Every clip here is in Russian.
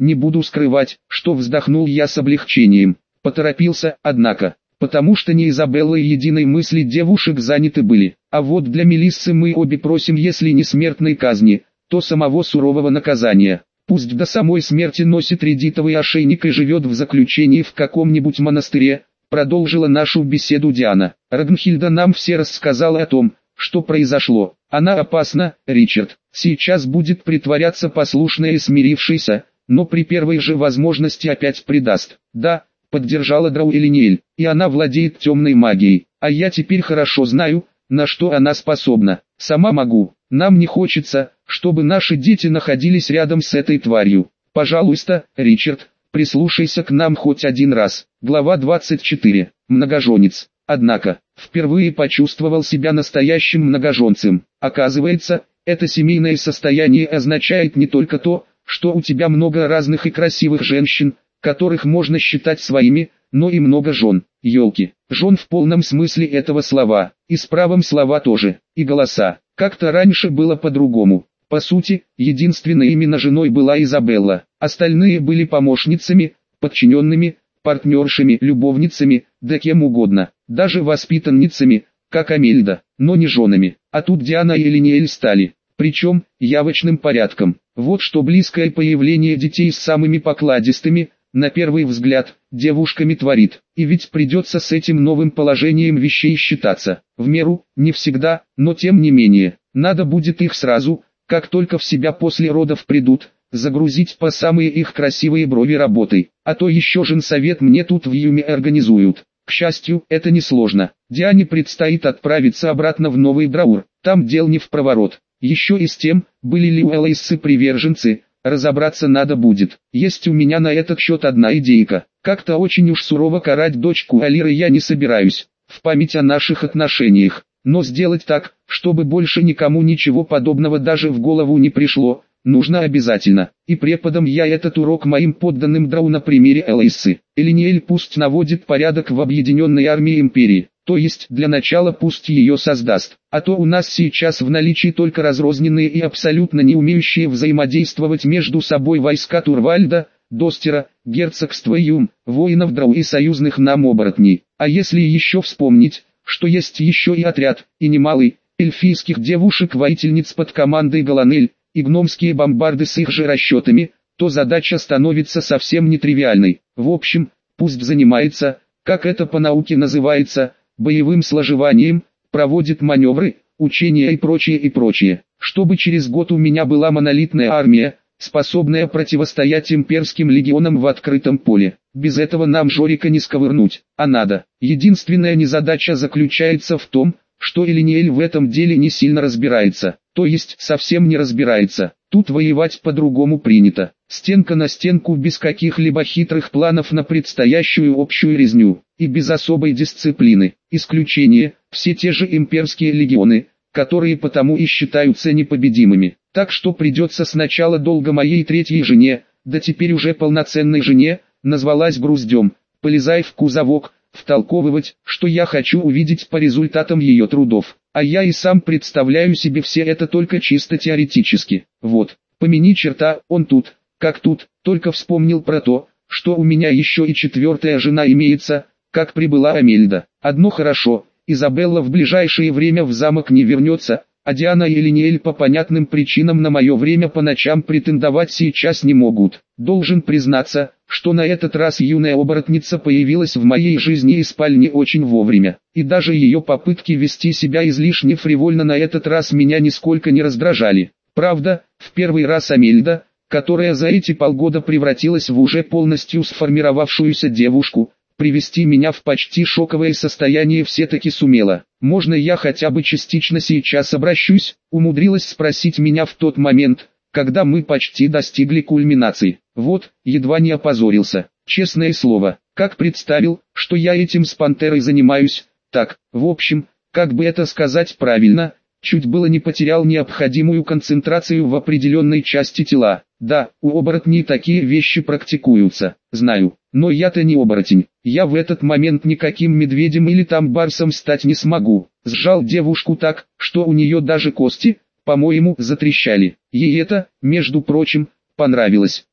Не буду скрывать, что вздохнул я с облегчением. Поторопился, однако, потому что не Изабелла и единой мысли девушек заняты были. А вот для Мелиссы мы обе просим, если не смертной казни, то самого сурового наказания. Пусть до самой смерти носит редитовый ошейник и живет в заключении в каком-нибудь монастыре, продолжила нашу беседу Диана. Рагнхильда нам все рассказала о том, что произошло. Она опасна, Ричард. Сейчас будет притворяться послушной и смирившейся, но при первой же возможности опять предаст. Да, поддержала Драу Элиниэль, и она владеет темной магией. А я теперь хорошо знаю, на что она способна. Сама могу. Нам не хочется, чтобы наши дети находились рядом с этой тварью. Пожалуйста, Ричард, прислушайся к нам хоть один раз. Глава 24. Многоженец. Однако, впервые почувствовал себя настоящим многоженцем. Оказывается, это семейное состояние означает не только то, что у тебя много разных и красивых женщин, которых можно считать своими, но и много жен. Ёлки, жен в полном смысле этого слова, и с правом слова тоже, и голоса. Как-то раньше было по-другому. По сути, единственной именно женой была Изабелла, остальные были помощницами, подчиненными, партнершами, любовницами, да кем угодно, даже воспитанницами, как Амельда, но не женами. А тут Диана и Элиниэль стали, причем, явочным порядком. Вот что близкое появление детей с самыми покладистыми, на первый взгляд, девушками творит. И ведь придется с этим новым положением вещей считаться. В меру, не всегда, но тем не менее. Надо будет их сразу, как только в себя после родов придут, загрузить по самые их красивые брови работой. А то еще женсовет мне тут в Юме организуют. К счастью, это несложно. Диане предстоит отправиться обратно в Новый Драур. Там дел не впроворот. Еще и с тем, были ли у Элайссы приверженцы, разобраться надо будет. Есть у меня на этот счет одна идейка. Как-то очень уж сурово карать дочку Алиры я не собираюсь, в память о наших отношениях. Но сделать так, чтобы больше никому ничего подобного даже в голову не пришло, нужно обязательно. И преподам я этот урок моим подданным Драу на примере Элайссы. Элиниэль пусть наводит порядок в объединенной армии империи. То есть для начала пусть ее создаст, а то у нас сейчас в наличии только разрозненные и абсолютно не умеющие взаимодействовать между собой войска Турвальда, Достера, герцогства Юм, воинов Драу и союзных нам оборотней. А если еще вспомнить, что есть еще и отряд, и немалый, эльфийских девушек-воительниц под командой Галанель, и гномские бомбарды с их же расчетами, то задача становится совсем нетривиальной. В общем, пусть занимается, как это по науке называется, боевым сложеванием, проводит маневры, учения и прочее, чтобы через год у меня была монолитная армия, способная противостоять имперским легионам в открытом поле. Без этого нам Жорика не сковырнуть, а надо. Единственная незадача заключается в том, что Элиниэль в этом деле не сильно разбирается, то есть совсем не разбирается. Тут воевать по-другому принято. Стенка на стенку без каких-либо хитрых планов на предстоящую общую резню, и без особой дисциплины. Исключение – все те же имперские легионы, которые потому и считаются непобедимыми. Так что придется сначала долго моей третьей жене, да теперь уже полноценной жене, назвалась груздем, полезай в кузовок, втолковывать, что я хочу увидеть по результатам ее трудов. А я и сам представляю себе все это только чисто теоретически. Вот, помяни черта, он тут, как тут, только вспомнил про то, что у меня еще и четвертая жена имеется, как прибыла Амельда. Одно хорошо, Изабелла в ближайшее время в замок не вернется, а Диана и Элиниэль по понятным причинам на мое время по ночам претендовать сейчас не могут. Должен признаться, что на этот раз юная оборотница появилась в моей жизни и спальне очень вовремя. И даже ее попытки вести себя излишне фривольно на этот раз меня нисколько не раздражали. Правда, в первый раз Амельда, которая за эти полгода превратилась в уже полностью сформировавшуюся девушку, привести меня в почти шоковое состояние все-таки сумела. «Можно я хотя бы частично сейчас обращусь?» — умудрилась спросить меня в тот момент, когда мы почти достигли кульминации. Вот, едва не опозорился. Честное слово, как представил, что я этим с пантерой занимаюсь, так, в общем, как бы это сказать правильно, чуть было не потерял необходимую концентрацию в определенной части тела. Да, у оборотней такие вещи практикуются, знаю, но я-то не оборотень, я в этот момент никаким медведем или там барсом стать не смогу. Сжал девушку так, что у нее даже кости, по-моему, затрещали. Ей это, между прочим, понравилось.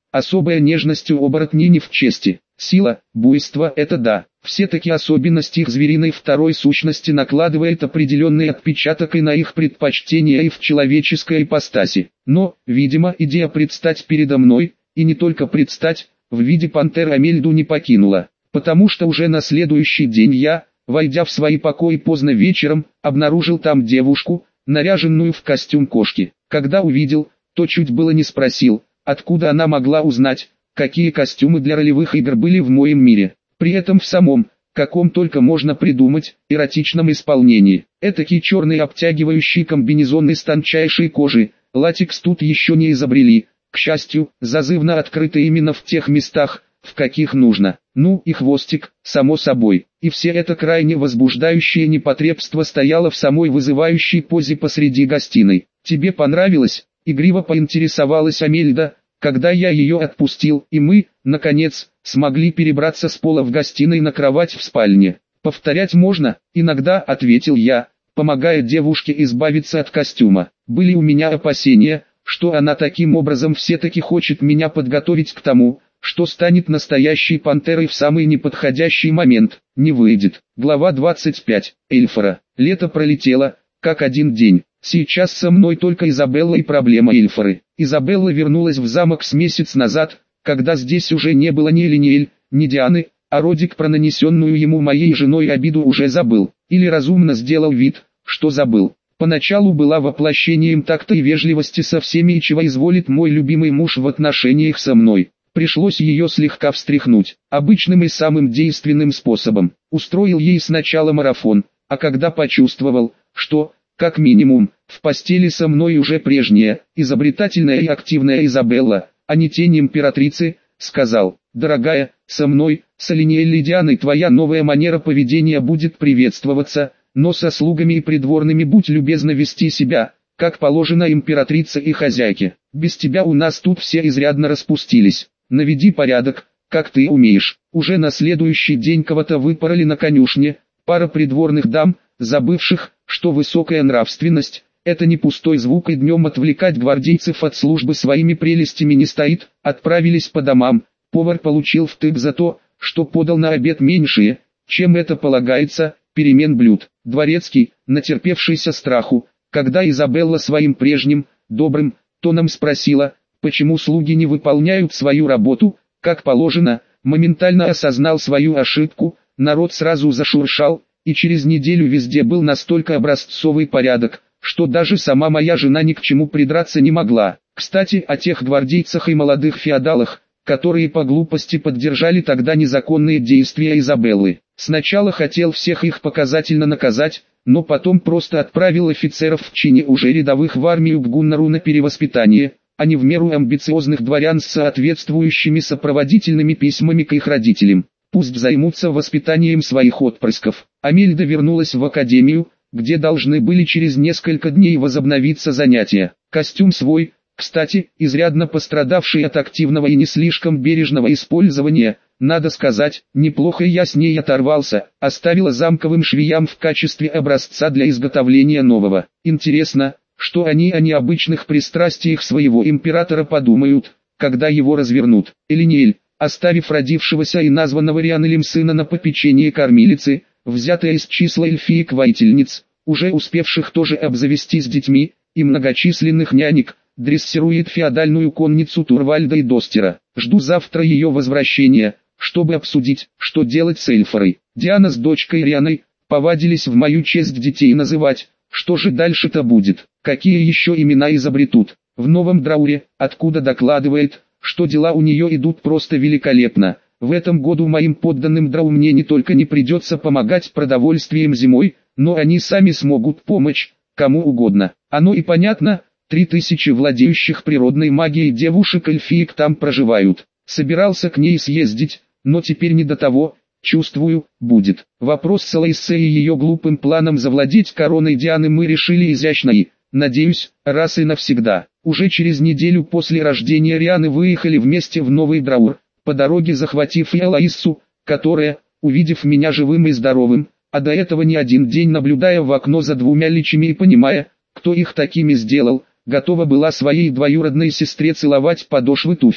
Особая нежность у оборотней не в чести. Сила, буйство – это да. Все-таки особенность их звериной второй сущности накладывает определенный отпечаток и на их предпочтения и в человеческой ипостаси. Но, видимо, идея предстать передо мной, и не только предстать, в виде пантеры Амельду не покинула. Потому что уже на следующий день я, войдя в свои покои поздно вечером, обнаружил там девушку, наряженную в костюм кошки. Когда увидел, то чуть было не спросил, откуда она могла узнать, какие костюмы для ролевых игр были в моем мире. При этом в самом, каком только можно придумать, эротичном исполнении. Этакий черный обтягивающий комбинезон из тончайшей кожи, латекс тут еще не изобрели, к счастью, зазывно открытый именно в тех местах, в каких нужно. Ну и хвостик, само собой. И все это крайне возбуждающее непотребство стояло в самой вызывающей позе посреди гостиной. «Тебе понравилось?» — игриво поинтересовалась Амельда, когда я ее отпустил, и мы, наконец, смогли перебраться с пола в гостиной на кровать в спальне. «Повторять можно?» — иногда ответил я, помогая девушке избавиться от костюма. Были у меня опасения, что она таким образом все-таки хочет меня подготовить к тому, что станет настоящей пантерой в самый неподходящий момент. Не выйдет. Глава 25. Эльфора. Лето пролетело, как один день. Сейчас со мной только Изабелла и проблема Эльфоры. Изабелла вернулась в замок с месяц назад, когда здесь уже не было ни Элиниэль, ни Дианы, а Родик про нанесенную ему моей женой обиду уже забыл. Или разумно сделал вид, что забыл. Поначалу была воплощением такта и вежливости со всеми, и чего изволит мой любимый муж в отношениях со мной. Пришлось ее слегка встряхнуть. Обычным и самым действенным способом. Устроил ей сначала марафон, а когда почувствовал, что, как минимум, в постели со мной уже прежняя, изобретательная и активная Изабелла, а не тень императрицы, сказал: «Дорогая, со мной, с Элиниэль и Дианой твоя новая манера поведения будет приветствоваться, но со слугами и придворными будь любезна вести себя, как положено императрице и хозяйке. Без тебя у нас тут все изрядно распустились. Наведи порядок, как ты умеешь». Уже на следующий день кого-то выпороли на конюшне, пара придворных дам, забывших, что высокая нравственность – это не пустой звук, и днем отвлекать гвардейцев от службы своими прелестями не стоит, отправились по домам. Повар получил втык за то, что подал на обед меньшие, чем это полагается, перемен блюд. Дворецкий, натерпевшийся страху, когда Изабелла своим прежним, добрым, тоном спросила, почему слуги не выполняют свою работу, как положено, моментально осознал свою ошибку, народ сразу зашуршал, и через неделю везде был настолько образцовый порядок, что даже сама моя жена ни к чему придраться не могла. Кстати, о тех гвардейцах и молодых феодалах, которые по глупости поддержали тогда незаконные действия Изабеллы. Сначала хотел всех их показательно наказать, но потом просто отправил офицеров в чине уже рядовых в армию к Гуннару на перевоспитание, а не в меру амбициозных дворян с соответствующими сопроводительными письмами к их родителям. Пусть займутся воспитанием своих отпрысков. Амельда вернулась в академию, где должны были через несколько дней возобновиться занятия. Костюм свой, кстати, изрядно пострадавший от активного и не слишком бережного использования, надо сказать, неплохо я с ней оторвался, оставила замковым швеям в качестве образца для изготовления нового. Интересно, что они о необычных пристрастиях своего императора подумают, когда его развернут. Элиниэль, оставив родившегося и названного Рианелем сына на попечение кормилицы, взятая из числа эльфиек-воительниц, уже успевших тоже обзавестись детьми, и многочисленных нянек, дрессирует феодальную конницу Турвальда и Достера. Жду завтра ее возвращения, чтобы обсудить, что делать с Эльфорой. Диана с дочкой Рианой повадились в мою честь детей называть. Что же дальше-то будет? Какие еще имена изобретут? В Новом Драуре, откуда докладывает, что дела у нее идут просто великолепно. В этом году моим подданным Драу мне не только не придется помогать продовольствием зимой, но они сами смогут помочь, кому угодно. Оно и понятно, 3000 владеющих природной магией девушек-эльфиек там проживают. Собирался к ней съездить, но теперь не до того, чувствую, будет. Вопрос с Алайссой и ее глупым планом завладеть короной Дианы мы решили изящно и, надеюсь, раз и навсегда. Уже через неделю после рождения Рианы выехали вместе в Новый Драур, по дороге захватив и Алаиссу, которая, увидев меня живым и здоровым, а до этого не один день наблюдая в окно за двумя личами и понимая, кто их такими сделал, готова была своей двоюродной сестре целовать подошвы туфель.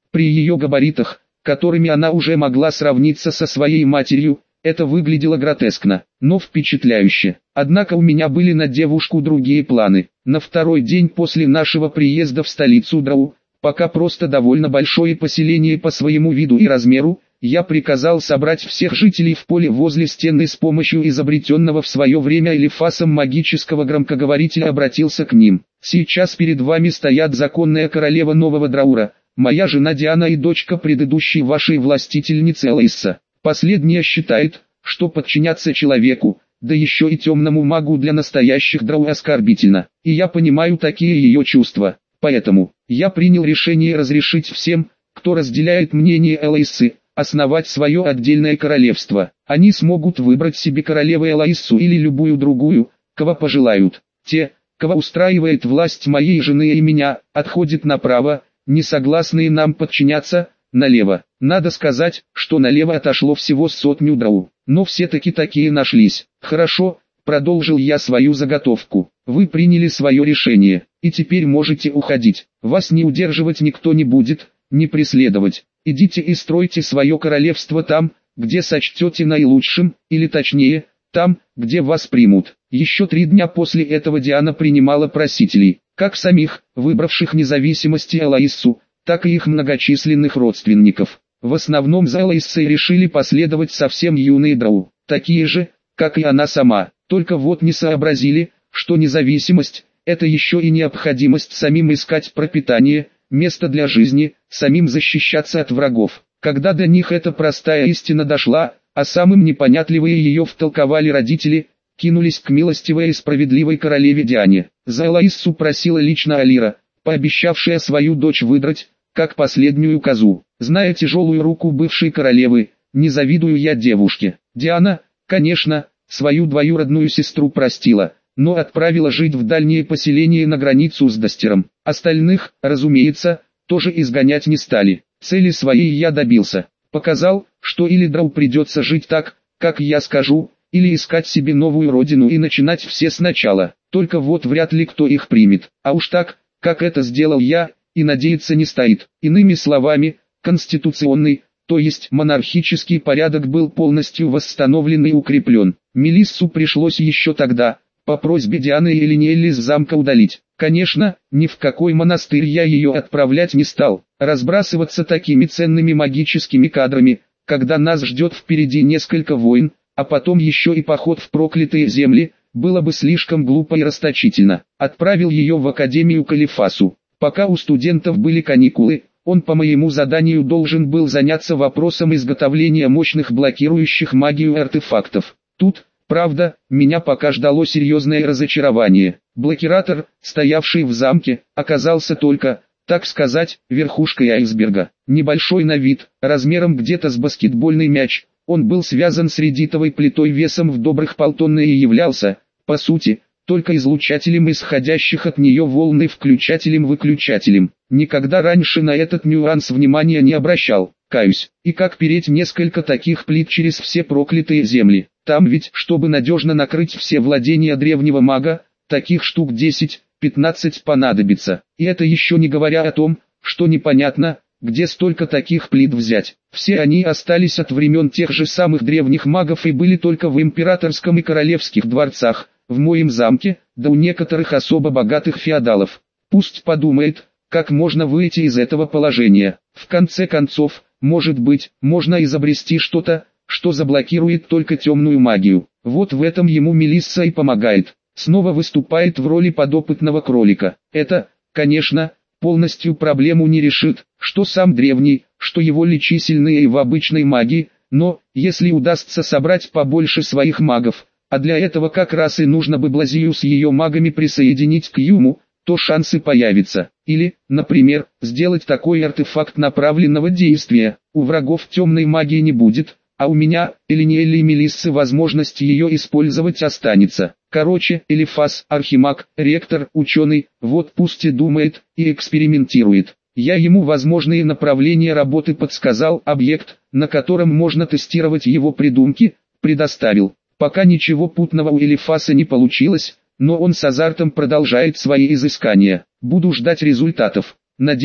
При ее габаритах, которыми она уже могла сравниться со своей матерью, это выглядело гротескно, но впечатляюще. Однако у меня были на девушку другие планы. На второй день после нашего приезда в столицу Драу, пока просто довольно большое поселение по своему виду и размеру, я приказал собрать всех жителей в поле возле стены с помощью изобретенного в свое время Элифасом магического громкоговорителя обратился к ним. Сейчас перед вами стоят законная королева Нового Драура, моя жена Диана и дочка предыдущей вашей властительницы Элайса. Последняя считает, что подчиняться человеку, да еще и темному магу для настоящих драу оскорбительно. И я понимаю такие ее чувства. Поэтому, я принял решение разрешить всем, кто разделяет мнение Элайсы, основать свое отдельное королевство. Они смогут выбрать себе королеву Элайсу или любую другую, кого пожелают. Те, кого устраивает власть моей жены и меня, отходят направо, не согласные нам подчиняться, налево. Надо сказать, что налево отошло всего 100 драу, но все-таки такие нашлись. Хорошо, продолжил я свою заготовку. Вы приняли свое решение, и теперь можете уходить. Вас не удерживать никто не будет, не преследовать. Идите и стройте свое королевство там, где сочтете наилучшим, или точнее, там, где вас примут. Еще 3 дня после этого Диана принимала просителей, как самих, выбравших независимости Элайсу, так и их многочисленных родственников. В основном за Элайсой решили последовать совсем юные драу, такие же, как и она сама, только вот не сообразили, что независимость – это еще и необходимость самим искать пропитание, место для жизни, самим защищаться от врагов. Когда до них эта простая истина дошла, а самым непонятливые ее втолковали родители, кинулись к милостивой и справедливой королеве Диане. За Элайсу просила лично Алира, пообещавшая свою дочь выдрать, как последнюю козу. Зная тяжелую руку бывшей королевы, не завидую я девушке. Диана, конечно, свою двоюродную сестру простила, но отправила жить в дальнее поселение на границу с Достером. Остальных, разумеется, тоже изгонять не стали. Цели своей я добился. Показал, что или драу придется жить так, как я скажу, или искать себе новую родину и начинать все сначала. Только вот вряд ли кто их примет. А уж так, как это сделал я, и надеяться не стоит. Иными словами, конституционный, то есть монархический порядок был полностью восстановлен и укреплен. Мелиссу пришлось еще тогда, по просьбе Дианы и Элинелли из замка удалить. Конечно, ни в какой монастырь я ее отправлять не стал. Разбрасываться такими ценными магическими кадрами, когда нас ждет впереди несколько войн, а потом еще и поход в проклятые земли, было бы слишком глупо и расточительно. Отправил ее в Академию к Элифасу. Пока у студентов были каникулы, он по моему заданию должен был заняться вопросом изготовления мощных блокирующих магию артефактов. Тут, правда, меня пока ждало серьезное разочарование. Блокиратор, стоявший в замке, оказался только, так сказать, верхушкой айсберга. Небольшой на вид, размером где-то с баскетбольный мяч, он был связан с редитовой плитой весом в добрых полтонны и являлся, по сути, только излучателем исходящих от нее волн и включателем-выключателем. Никогда раньше на этот нюанс внимания не обращал, каюсь. И как переть несколько таких плит через все проклятые земли? Там ведь, чтобы надежно накрыть все владения древнего мага, таких штук 10-15 понадобится. И это еще не говоря о том, что непонятно, где столько таких плит взять. Все они остались от времен тех же самых древних магов и были только в императорском и королевских дворцах, в моем замке, да у некоторых особо богатых феодалов. Пусть подумает, как можно выйти из этого положения. В конце концов, может быть, можно изобрести что-то, что заблокирует только темную магию. Вот в этом ему Мелисса и помогает. Снова выступает в роли подопытного кролика. Это, конечно, полностью проблему не решит, что сам древний, что его личи сильные и в обычной магии, но, если удастся собрать побольше своих магов, а для этого как раз и нужно бы Блазию с ее магами присоединить к Юму, то шансы появятся. Или, например, сделать такой артефакт направленного действия. У врагов темной магии не будет, а у меня, Элинелли и Мелиссы, возможность ее использовать останется. Короче, Элифас, архимаг, ректор, ученый, вот пусть и думает, и экспериментирует. Я ему возможные направления работы подсказал, объект, на котором можно тестировать его придумки, предоставил. Пока ничего путного у Элифаса не получилось, но он с азартом продолжает свои изыскания. Буду ждать результатов. Надеюсь,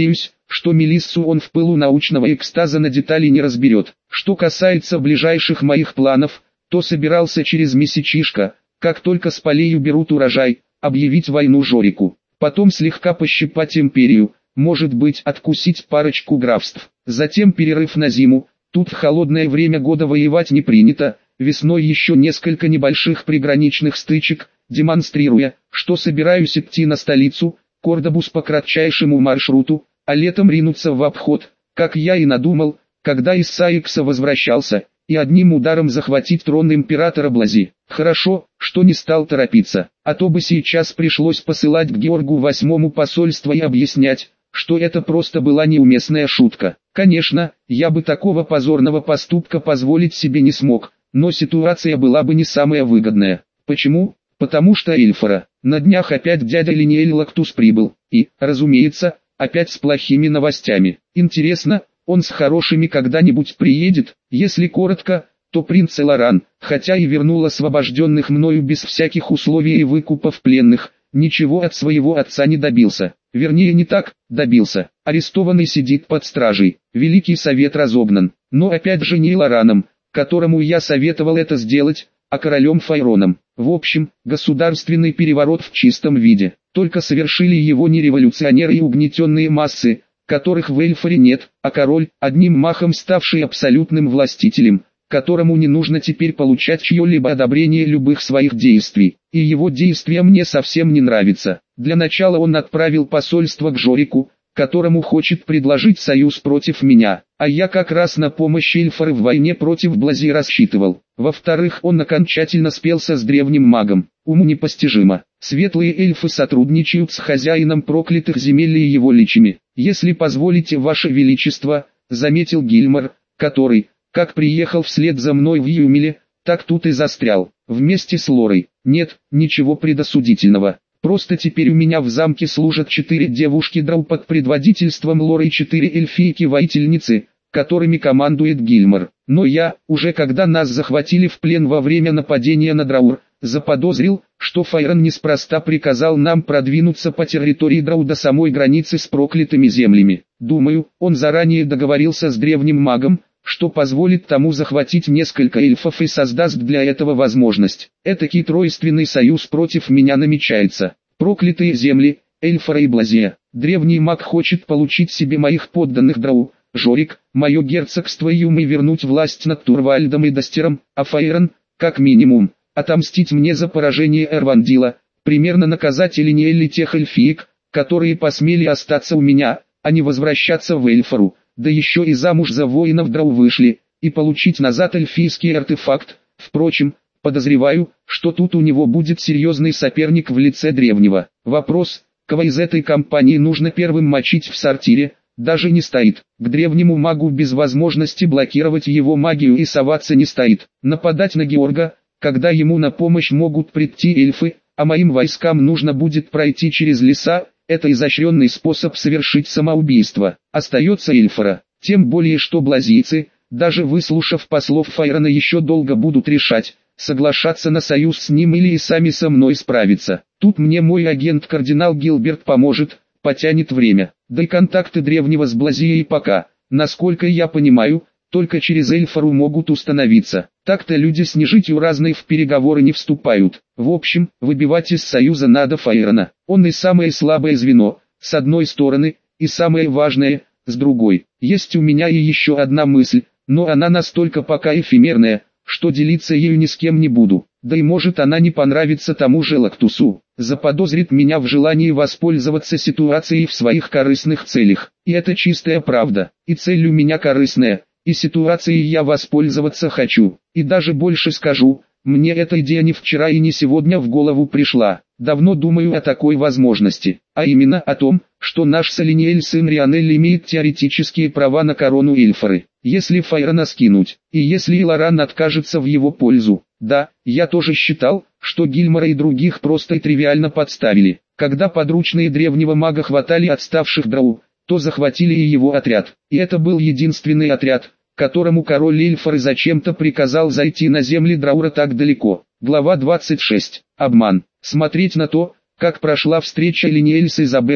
что Мелиссу он в пылу научного экстаза на детали не разберет. Что касается ближайших моих планов, то собирался через месячишко, как только с полей уберут урожай, объявить войну Жорику. Потом слегка пощипать империю, может быть откусить парочку графств. Затем перерыв на зиму, тут в холодное время года воевать не принято, весной еще несколько небольших приграничных стычек, демонстрируя, что собираюсь идти на столицу, Кордобус по кратчайшему маршруту, а летом ринуться в обход, как я и надумал, когда из Саикса возвращался, и одним ударом захватить трон императора Блази. Хорошо, что не стал торопиться, а то бы сейчас пришлось посылать к Георгу VIII посольство и объяснять, что это просто была неуместная шутка. Конечно, я бы такого позорного поступка позволить себе не смог, но ситуация была бы не самая выгодная. Почему? Потому что Эльфора. На днях опять дядя Линиэль Лактус прибыл, и, разумеется, опять с плохими новостями. Интересно, он с хорошими когда-нибудь приедет? Если коротко, то принц Эларан, хотя и вернул освобожденных мною без всяких условий и выкупов пленных, ничего от своего отца не добился. Вернее не так, добился. Арестованный сидит под стражей, Великий Совет разогнан, но опять же не Элараном, которому я советовал это сделать, а королем Файроном. В общем, государственный переворот в чистом виде. Только совершили его не революционеры и угнетенные массы, которых в Эльфоре нет, а король, одним махом ставший абсолютным властителем, которому не нужно теперь получать чье-либо одобрение любых своих действий. И его действия мне совсем не нравятся. Для начала он отправил посольство к Жорику, которому хочет предложить союз против меня, а я как раз на помощь Эльфоры в войне против Блази рассчитывал. Во-вторых, он окончательно спелся с древним магом, уму непостижимо. Светлые эльфы сотрудничают с хозяином проклятых земель и его личами. Если позволите, ваше величество, заметил Гильмор, который, как приехал вслед за мной в Юмеле, так тут и застрял, вместе с Лорой. Нет, ничего предосудительного. Просто теперь у меня в замке служат 4 девушки-драу под предводительством Лоры и 4 эльфийки-воительницы, которыми командует Гильмор. Но я, уже когда нас захватили в плен во время нападения на Драур, заподозрил, что Файрон неспроста приказал нам продвинуться по территории Драу до самой границы с проклятыми землями. Думаю, он заранее договорился с древним магом, что позволит тому захватить несколько эльфов и создаст для этого возможность. Этакий тройственный союз против меня намечается. Проклятые земли, Эльфора и Блазия. Древний маг хочет получить себе моих подданных Драу, Жорик, мое герцогство и Юм и вернуть власть над Турвальдом и Достером, а Файрон, как минимум, отомстить мне за поражение Эрвандила, примерно наказать Элиниэль и тех эльфиек, которые посмели остаться у меня, а не возвращаться в Эльфору. Да еще и замуж за воинов Драу вышли, и получить назад эльфийский артефакт. Впрочем, подозреваю, что тут у него будет серьезный соперник в лице древнего. Вопрос, кого из этой компании нужно первым мочить в сортире, даже не стоит. К древнему магу без возможности блокировать его магию и соваться не стоит. Нападать на Георга, когда ему на помощь могут прийти эльфы, а моим войскам нужно будет пройти через леса, это изощренный способ совершить самоубийство. Остается Эльфора, тем более что блазийцы, даже выслушав послов Файрона, еще долго будут решать, соглашаться на союз с ним или и сами со мной справиться. Тут мне мой агент-кардинал Гилберт поможет, потянет время. Да и контакты древнего с Блазией пока, насколько я понимаю, только через Эльфору могут установиться. Так-то люди с нежитью разные в переговоры не вступают. В общем, выбивать из союза надо Файрона. Он и самое слабое звено, с одной стороны, и самое важное, с другой. Есть у меня и еще одна мысль, но она настолько пока эфемерная, что делиться ею ни с кем не буду. Да и может она не понравится тому же Лактусу. Заподозрит меня в желании воспользоваться ситуацией в своих корыстных целях. И это чистая правда. И цель у меня корыстная. И ситуацией я воспользоваться хочу. И даже больше скажу, мне эта идея не вчера и не сегодня в голову пришла. Давно думаю о такой возможности. А именно о том, что наш Солиниэль сын Рианель имеет теоретические права на корону Эльфоры. Если Файрона скинуть, и если Эларан откажется в его пользу. Да, я тоже считал, что Гильмора и других просто и тривиально подставили. Когда подручные древнего мага хватали отставших Драу, то захватили и его отряд. И это был единственный отряд, которому король Эльфоры зачем-то приказал зайти на земли Драура так далеко. Глава 26. Обман. Смотреть на то, как прошла встреча Элиниэль с Изабеллой,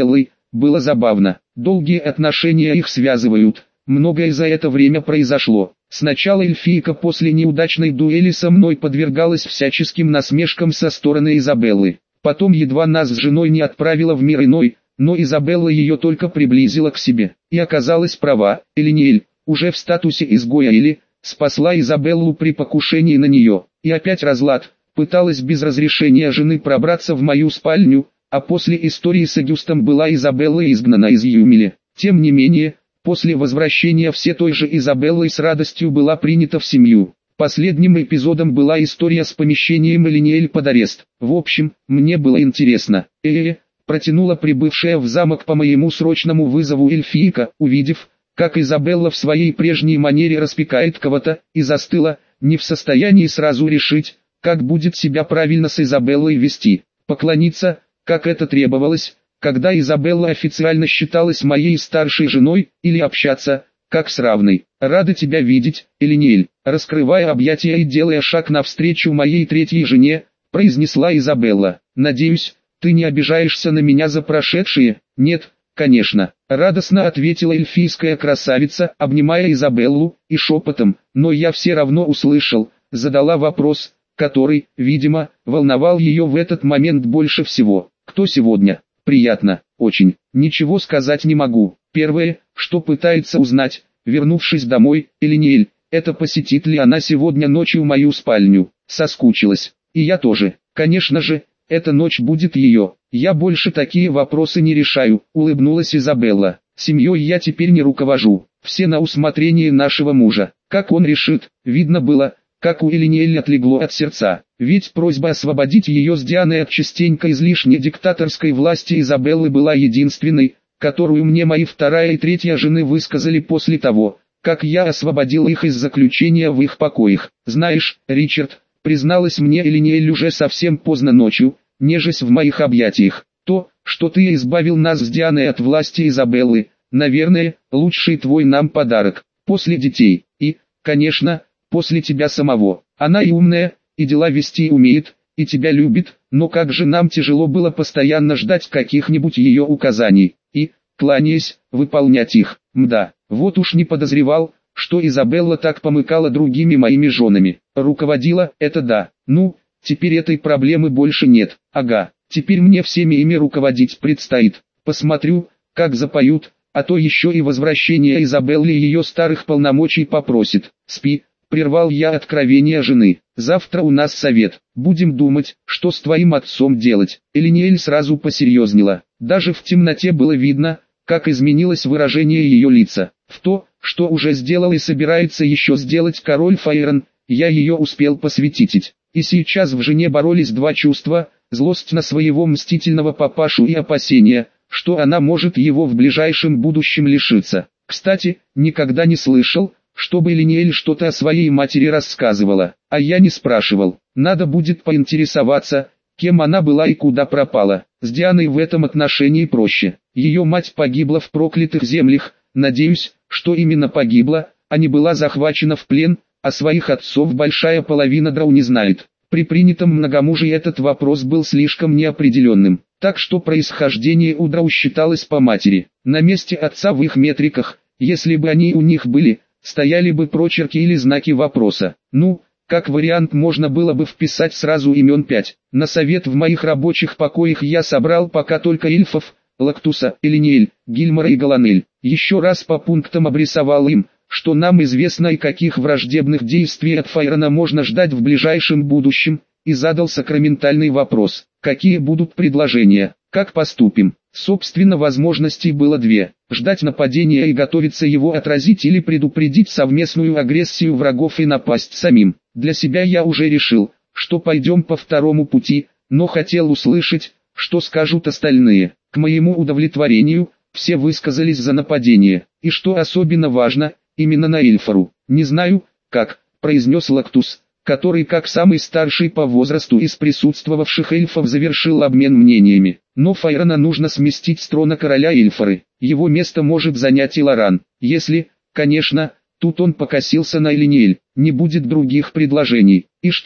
Было забавно. Долгие отношения их связывают. Многое за это время произошло. Сначала эльфийка после неудачной дуэли со мной подвергалась всяческим насмешкам со стороны Изабеллы. Потом едва нас с женой не отправила в мир иной, но Изабелла ее только приблизила к себе. И оказалась права, Элиниэль, уже в статусе изгоя или, спасла Изабеллу при покушении на нее. И опять разлад, пыталась без разрешения жены пробраться в мою спальню, а после истории с Агюстом была Изабелла изгнана из Юмеля. Тем не менее, после возвращения все той же Изабеллой с радостью была принята в семью. Последним эпизодом была история с помещением Элиниэль под арест. В общем, мне было интересно. Протянула прибывшая в замок по моему срочному вызову эльфийка, увидев, как Изабелла в своей прежней манере распекает кого-то, и застыла, не в состоянии сразу решить, как будет себя правильно с Изабеллой вести. Поклониться, как это требовалось, когда Изабелла официально считалась моей старшей женой, или общаться, как с равной. «Рада тебя видеть, Элиниэль», раскрывая объятия и делая шаг навстречу моей третьей жене, произнесла Изабелла. «Надеюсь, ты не обижаешься на меня за прошедшие?» «Нет, конечно», радостно ответила эльфийская красавица, обнимая Изабеллу, и шепотом, но я все равно услышал, задала вопрос, который, видимо, волновал ее в этот момент больше всего. «Кто сегодня?» «Приятно, очень. Ничего сказать не могу. Первое, что пытается узнать, вернувшись домой, Элиниэль, это посетит ли она сегодня ночью мою спальню?» Соскучилась. И я тоже. Конечно же, эта ночь будет ее. Я больше такие вопросы не решаю, улыбнулась Изабелла. Семьей я теперь не руковожу. Все на усмотрение нашего мужа. Как он решит, видно было, как у Элиниэль отлегло от сердца. Ведь просьба освободить ее с Дианой от частенько излишне диктаторской власти Изабеллы была единственной, которую мне мои вторая и третья жены высказали после того, как я освободил их из заключения в их покоях. «Знаешь, Ричард», призналась мне Элиниэль уже совсем поздно ночью, нежась в моих объятиях, «то, что ты избавил нас с Дианой от власти Изабеллы, наверное, лучший твой нам подарок, после детей, и, конечно, после тебя самого. Она и умная, и дела вести умеет, и тебя любит, но как же нам тяжело было постоянно ждать каких-нибудь ее указаний, и, кланяясь, выполнять их. Мда, вот уж не подозревал, что Изабелла так помыкала другими моими женами. Руководила, это да. Ну, теперь этой проблемы больше нет. Ага, теперь мне всеми ими руководить предстоит. Посмотрю, как запоют, а то еще и возвращение Изабеллы ее старых полномочий попросит. Спи. Прервал я откровение жены. Завтра у нас совет. Будем думать, что с твоим отцом делать. Элиниэль сразу посерьезнела. Даже в темноте было видно, как изменилось выражение ее лица. В то, что уже сделал и собирается еще сделать король Фаерон, я ее успел посвятить. И сейчас в жене боролись два чувства: злость на своего мстительного папашу и опасения, что она может его в ближайшем будущем лишиться. Кстати, никогда не слышал, чтобы Элиниэль что-то о своей матери рассказывала, а я не спрашивал. Надо будет поинтересоваться, кем она была и куда пропала. С Дианой в этом отношении проще. Ее мать погибла в проклятых землях, надеюсь, что именно погибла, а не была захвачена в плен, а своих отцов большая половина драу не знает. При принятом многомужии этот вопрос был слишком неопределенным, так что происхождение у драу считалось по матери. На месте отца в их метриках, если бы они у них были, стояли бы прочерки или знаки вопроса. Ну, как вариант можно было бы вписать сразу имен 5. На совет в моих рабочих покоях я собрал пока только эльфов, Лактуса, Элиниэль, Гильмора и Галанель. Еще раз по пунктам обрисовал им, что нам известно и каких враждебных действий от Фаерона можно ждать в ближайшем будущем, и задал сакраментальный вопрос: какие будут предложения, как поступим. Собственно, возможностей было две: ждать нападения и готовиться его отразить, или предупредить совместную агрессию врагов и напасть самим. Для себя я уже решил, что пойдем по второму пути, но хотел услышать, что скажут остальные. К моему удовлетворению, все высказались за нападение, и что особенно важно, именно на Эльфару. «Не знаю, как», произнес Лактус, который как самый старший по возрасту из присутствовавших эльфов завершил обмен мнениями. «Но Фаерона нужно сместить с трона короля Эльфары. Его место может занять Иларан, если, конечно, тут он покосился на Элиниэль, не будет других предложений. Ишь ты,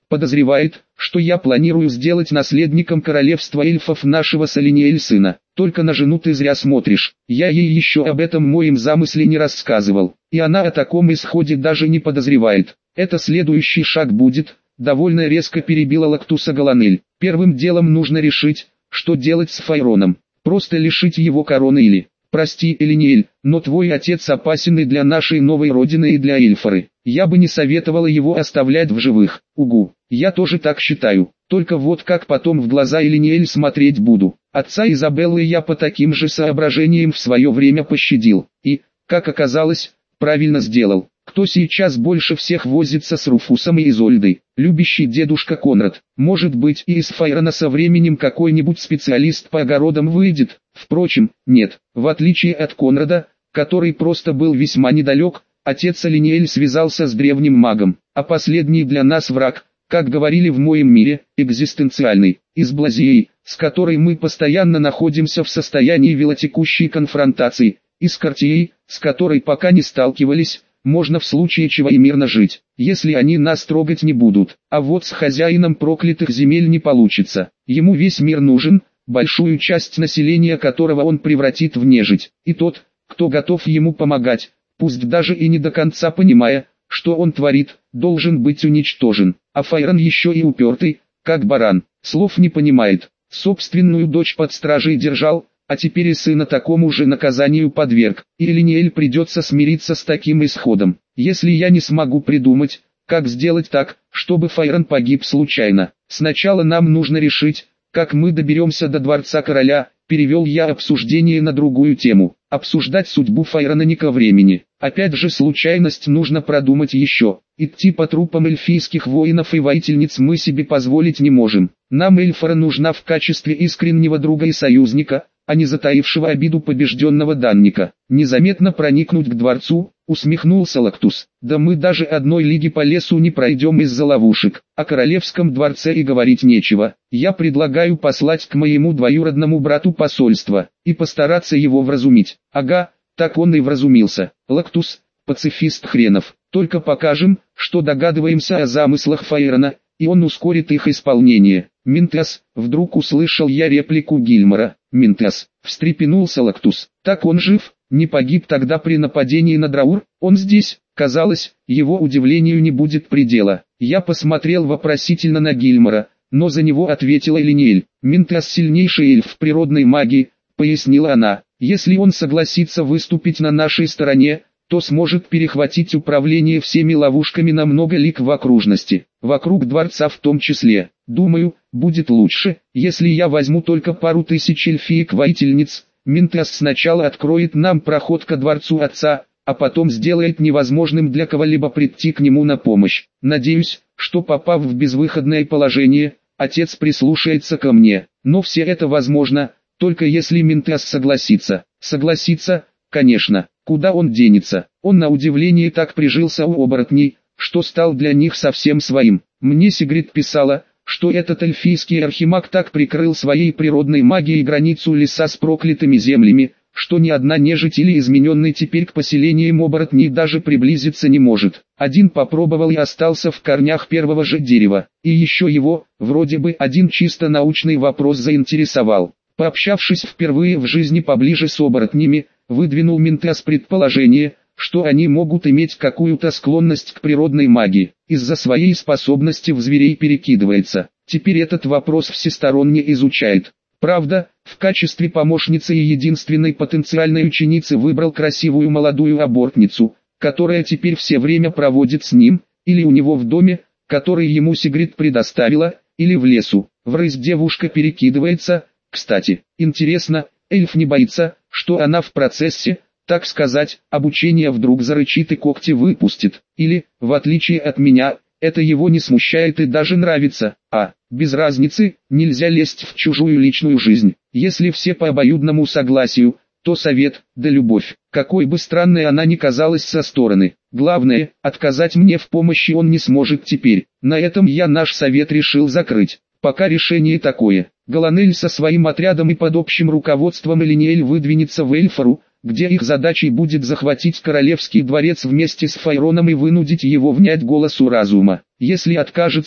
подозревает, что я планирую сделать наследником королевства эльфов нашего Солиниэль сына. Только на жену ты зря смотришь, я ей еще об этом моем замысле не рассказывал, и она о таком исходе даже не подозревает. Это следующий шаг будет, довольно резко перебила Лактуса Галанель. Первым делом нужно решить, что делать с Файроном. Просто лишить его короны или... Прости, Элиниэль, но твой отец опасен и для нашей новой родины и для Эльфары. Я бы не советовала его оставлять в живых. Угу, я тоже так считаю. Только вот как потом в глаза Элиниэль смотреть буду. Отца Изабеллы я по таким же соображениям в свое время пощадил. И, как оказалось, правильно сделал. Кто сейчас больше всех возится с Руфусом и Изольдой? Любящий дедушка Конрад. Может быть, и из Файрона со временем какой-нибудь специалист по огородам выйдет? Впрочем, нет. В отличие от Конрада, который просто был весьма недалек, отец Элиниэль связался с древним магом, а последний для нас враг, как говорили в моем мире, экзистенциальный, из Блазией, с которой мы постоянно находимся в состоянии велотекущей конфронтации, и с Картией, с которой пока не сталкивались, можно в случае чего и мирно жить, если они нас трогать не будут. А вот с хозяином проклятых земель не получится. Ему весь мир нужен, большую часть населения которого он превратит в нежить. И тот, кто готов ему помогать, пусть даже и не до конца понимая, что он творит, должен быть уничтожен. А Файрон еще и упертый, как баран, слов не понимает. Собственную дочь под стражей держал, а теперь и сына такому же наказанию подверг, и Элиниэль придется смириться с таким исходом. Если я не смогу придумать, как сделать так, чтобы Файрон погиб случайно, сначала нам нужно решить, как мы доберемся до дворца короля. Перевел я обсуждение на другую тему. Обсуждать судьбу Файрона не ко времени. Опять же случайность нужно продумать еще. Идти по трупам эльфийских воинов и воительниц мы себе позволить не можем. Нам Эльфара нужна в качестве искреннего друга и союзника, а не затаившего обиду побежденного данника. Незаметно проникнуть к дворцу, усмехнулся Лактус. Да мы даже одной лиги по лесу не пройдем из-за ловушек. О королевском дворце и говорить нечего. Я предлагаю послать к моему двоюродному брату посольство, и постараться его вразумить. Ага, так он и вразумился. Лактус, пацифист хренов. Только покажем, что догадываемся о замыслах Файрона, и он ускорит их исполнение. Минтес, вдруг услышал я реплику Гильмора. Минтес, встрепенулся Лактус. Так он жив? Не погиб тогда при нападении на Драур? Он здесь? Казалось, его удивлению не будет предела. Я посмотрел вопросительно на Гильмора, но за него ответила Элиниэль. Минтес сильнейший эльф природной магии, пояснила она. Если он согласится выступить на нашей стороне, то сможет перехватить управление всеми ловушками на много лиг в окружности, вокруг дворца в том числе. Думаю, будет лучше, если я возьму только пару тысяч эльфиек-воительниц. Минтес сначала откроет нам проход ко дворцу отца, а потом сделает невозможным для кого-либо прийти к нему на помощь. Надеюсь, что попав в безвыходное положение, отец прислушается ко мне. Но все это возможно, только если Минтес согласится. Согласится, конечно. Куда он денется? Он на удивление так прижился у оборотней, что стал для них совсем своим. Мне Сигрид писала, что этот эльфийский архимаг так прикрыл своей природной магией границу леса с проклятыми землями, что ни одна нежить или измененный теперь к поселениям оборотней даже приблизиться не может. Один попробовал и остался в корнях первого же дерева. И еще его, вроде бы, один чисто научный вопрос заинтересовал. Пообщавшись впервые в жизни поближе с оборотнями, выдвинул Минтес предположение, что они могут иметь какую-то склонность к природной магии, из-за своей способности в зверей перекидывается. Теперь этот вопрос всесторонне изучает. Правда, в качестве помощницы и единственной потенциальной ученицы выбрал красивую молодую абортницу, которая теперь все время проводит с ним, или у него в доме, который ему Сигрид предоставила, или в лесу. Врысь девушка перекидывается. Кстати, интересно, эльф не боится, что она в процессе, так сказать, обучения вдруг зарычит и когти выпустит, или, в отличие от меня, это его не смущает и даже нравится, без разницы, нельзя лезть в чужую личную жизнь. Если все по обоюдному согласию, то совет, да любовь, какой бы странной она ни казалась со стороны. Главное, отказать мне в помощи он не сможет теперь. На этом я наш совет решил закрыть. Пока решение такое. Галанель со своим отрядом и под общим руководством Элиниэль выдвинется в Эльфару, где их задачей будет захватить королевский дворец вместе с Файроном и вынудить его внять голосу разума. Если откажется,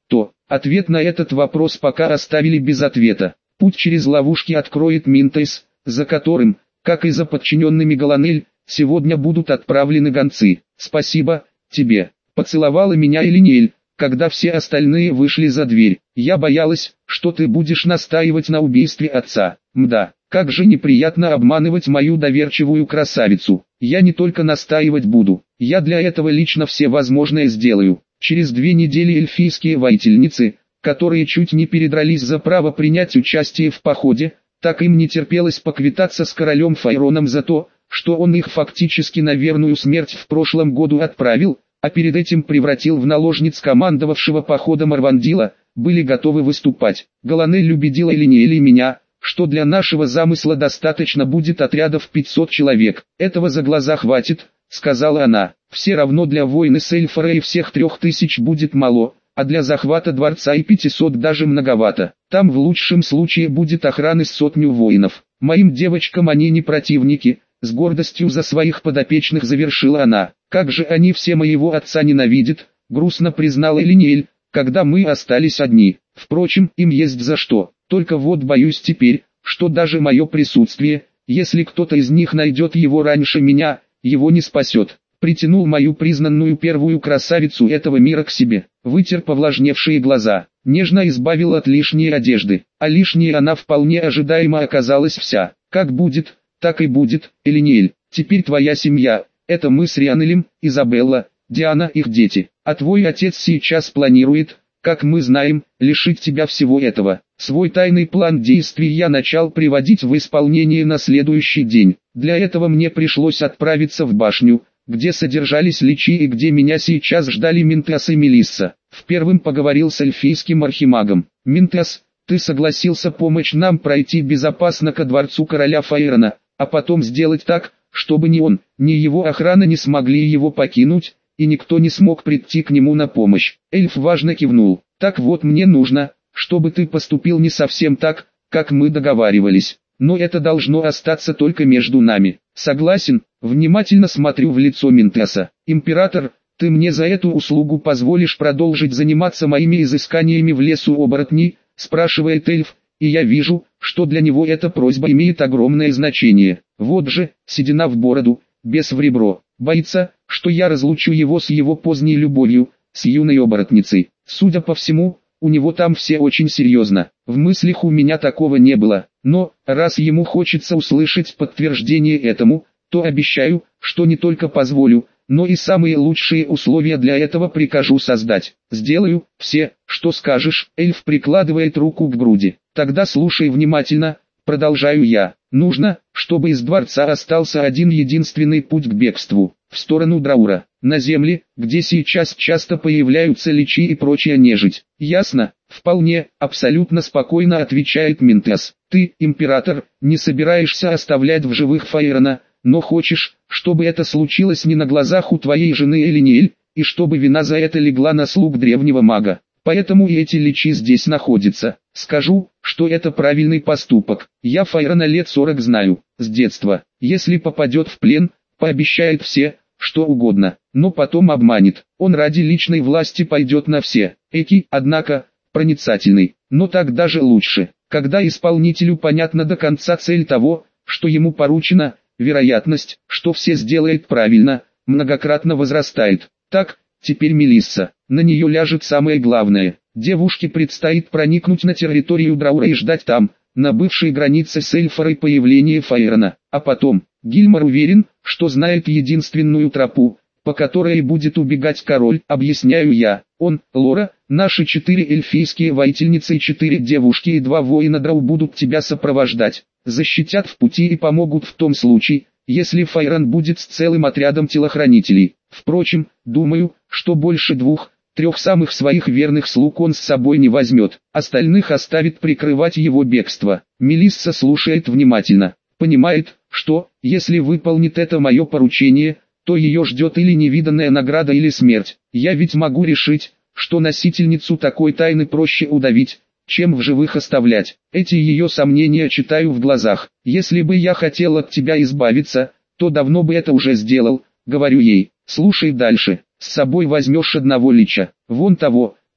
то ответ на этот вопрос пока оставили без ответа. Путь через ловушки откроет Минтес, за которым, как и за подчиненными Галанель, сегодня будут отправлены гонцы. Спасибо тебе. Поцеловала меня Элиниэль, когда все остальные вышли за дверь. Я боялась, что ты будешь настаивать на убийстве отца. Мда, как же неприятно обманывать мою доверчивую красавицу. Я не только настаивать буду, я для этого лично все возможное сделаю. Через 2 недели эльфийские воительницы, которые чуть не передрались за право принять участие в походе, так им не терпелось поквитаться с королем Файроном за то, что он их фактически на верную смерть в прошлом году отправил, а перед этим превратил в наложниц командовавшего походом Арвандила, были готовы выступать. Галанель убедила Элиниэль и меня, что для нашего замысла достаточно будет отрядов 500 человек. Этого за глаза хватит, сказала она. Все равно для войны с Эльфора и всех 3000 будет мало, а для захвата дворца и 500 даже многовато. Там в лучшем случае будет охраны с 100 воинов. Моим девочкам они не противники, с гордостью за своих подопечных завершила она. Как же они все моего отца ненавидят, грустно признала Элиниэль, когда мы остались одни. Впрочем, им есть за что. Только вот боюсь теперь, что даже мое присутствие, если кто-то из них найдет его раньше меня, его не спасет. Притянул мою признанную первую красавицу этого мира к себе, вытер повлажневшие глаза, нежно избавил от лишней одежды, а лишней она вполне ожидаемо оказалась вся. Как будет, так и будет, Элиниэль, теперь твоя семья, это мы с Рианелем, Изабелла, Диана, их дети, а твой отец сейчас планирует, как мы знаем, лишить тебя всего этого. Свой тайный план действий я начал приводить в исполнение на следующий день. Для этого мне пришлось отправиться в башню, где содержались личи и где меня сейчас ждали Минтес и Мелисса. В первым поговорил с эльфийским архимагом. «Минтес, ты согласился помочь нам пройти безопасно ко дворцу короля Фаэрона, а потом сделать так, чтобы ни он, ни его охрана не смогли его покинуть, и никто не смог прийти к нему на помощь». Эльф важно кивнул. «Так вот, мне нужно, чтобы ты поступил не совсем так, как мы договаривались. Но это должно остаться только между нами». «Согласен», внимательно смотрю в лицо Минтеса. «Император, ты мне за эту услугу позволишь продолжить заниматься моими изысканиями в лесу оборотней?» спрашивает эльф, и я вижу, что для него эта просьба имеет огромное значение. Вот же, седина в бороду, бес в ребро, боится, что я разлучу его с его поздней любовью, с юной оборотницей. Судя по всему, у него там все очень серьезно. В мыслях у меня такого не было, но, раз ему хочется услышать подтверждение этому, то обещаю, что не только позволю, но и самые лучшие условия для этого прикажу создать. Сделаю все, что скажешь. Эльф прикладывает руку к груди. Тогда слушай внимательно, продолжаю я. Нужно, чтобы из дворца остался один единственный путь к бегству, в сторону Драура, на земле, где сейчас часто появляются личи и прочая нежить. Ясно? Вполне, абсолютно спокойно отвечает Минтес. Ты, император, не собираешься оставлять в живых Фаэрона, но хочешь, чтобы это случилось не на глазах у твоей жены Элиниэль, и чтобы вина за это легла на слуг древнего мага. Поэтому и эти личи здесь находятся. Скажу, что это правильный поступок. Я Фаэрона лет 40 знаю, с детства. Если попадет в плен, пообещает все, что угодно, но потом обманет. Он ради личной власти пойдет на все. Эки, однако, проницательный, но так даже лучше. Когда исполнителю понятна до конца цель того, что ему поручено, вероятность, что все сделает правильно, многократно возрастает. Так, теперь Мелисса, на нее ляжет самое главное. Девушке предстоит проникнуть на территорию Драура и ждать там, на бывшей границе с Эльфорой, появления Фаэрона. А потом, Гильмар уверен, что знает единственную тропу, по которой будет убегать король, объясняю я. Он, Лора, наши 4 эльфийские воительницы и 4 девушки и 2 воина Драу будут тебя сопровождать, защитят в пути и помогут в том случае, если Фаэрон будет с целым отрядом телохранителей. Впрочем, думаю, что больше 2-3 самых своих верных слуг он с собой не возьмет, остальных оставит прикрывать его бегство. Мелисса слушает внимательно, понимает, что, если выполнит это мое поручение, то ее ждет или невиданная награда, или смерть. Я ведь могу решить, что носительницу такой тайны проще удавить, чем в живых оставлять. Эти ее сомнения читаю в глазах. Если бы я хотел от тебя избавиться, то давно бы это уже сделал, говорю ей. Слушай дальше, с собой возьмешь одного лича, вон того,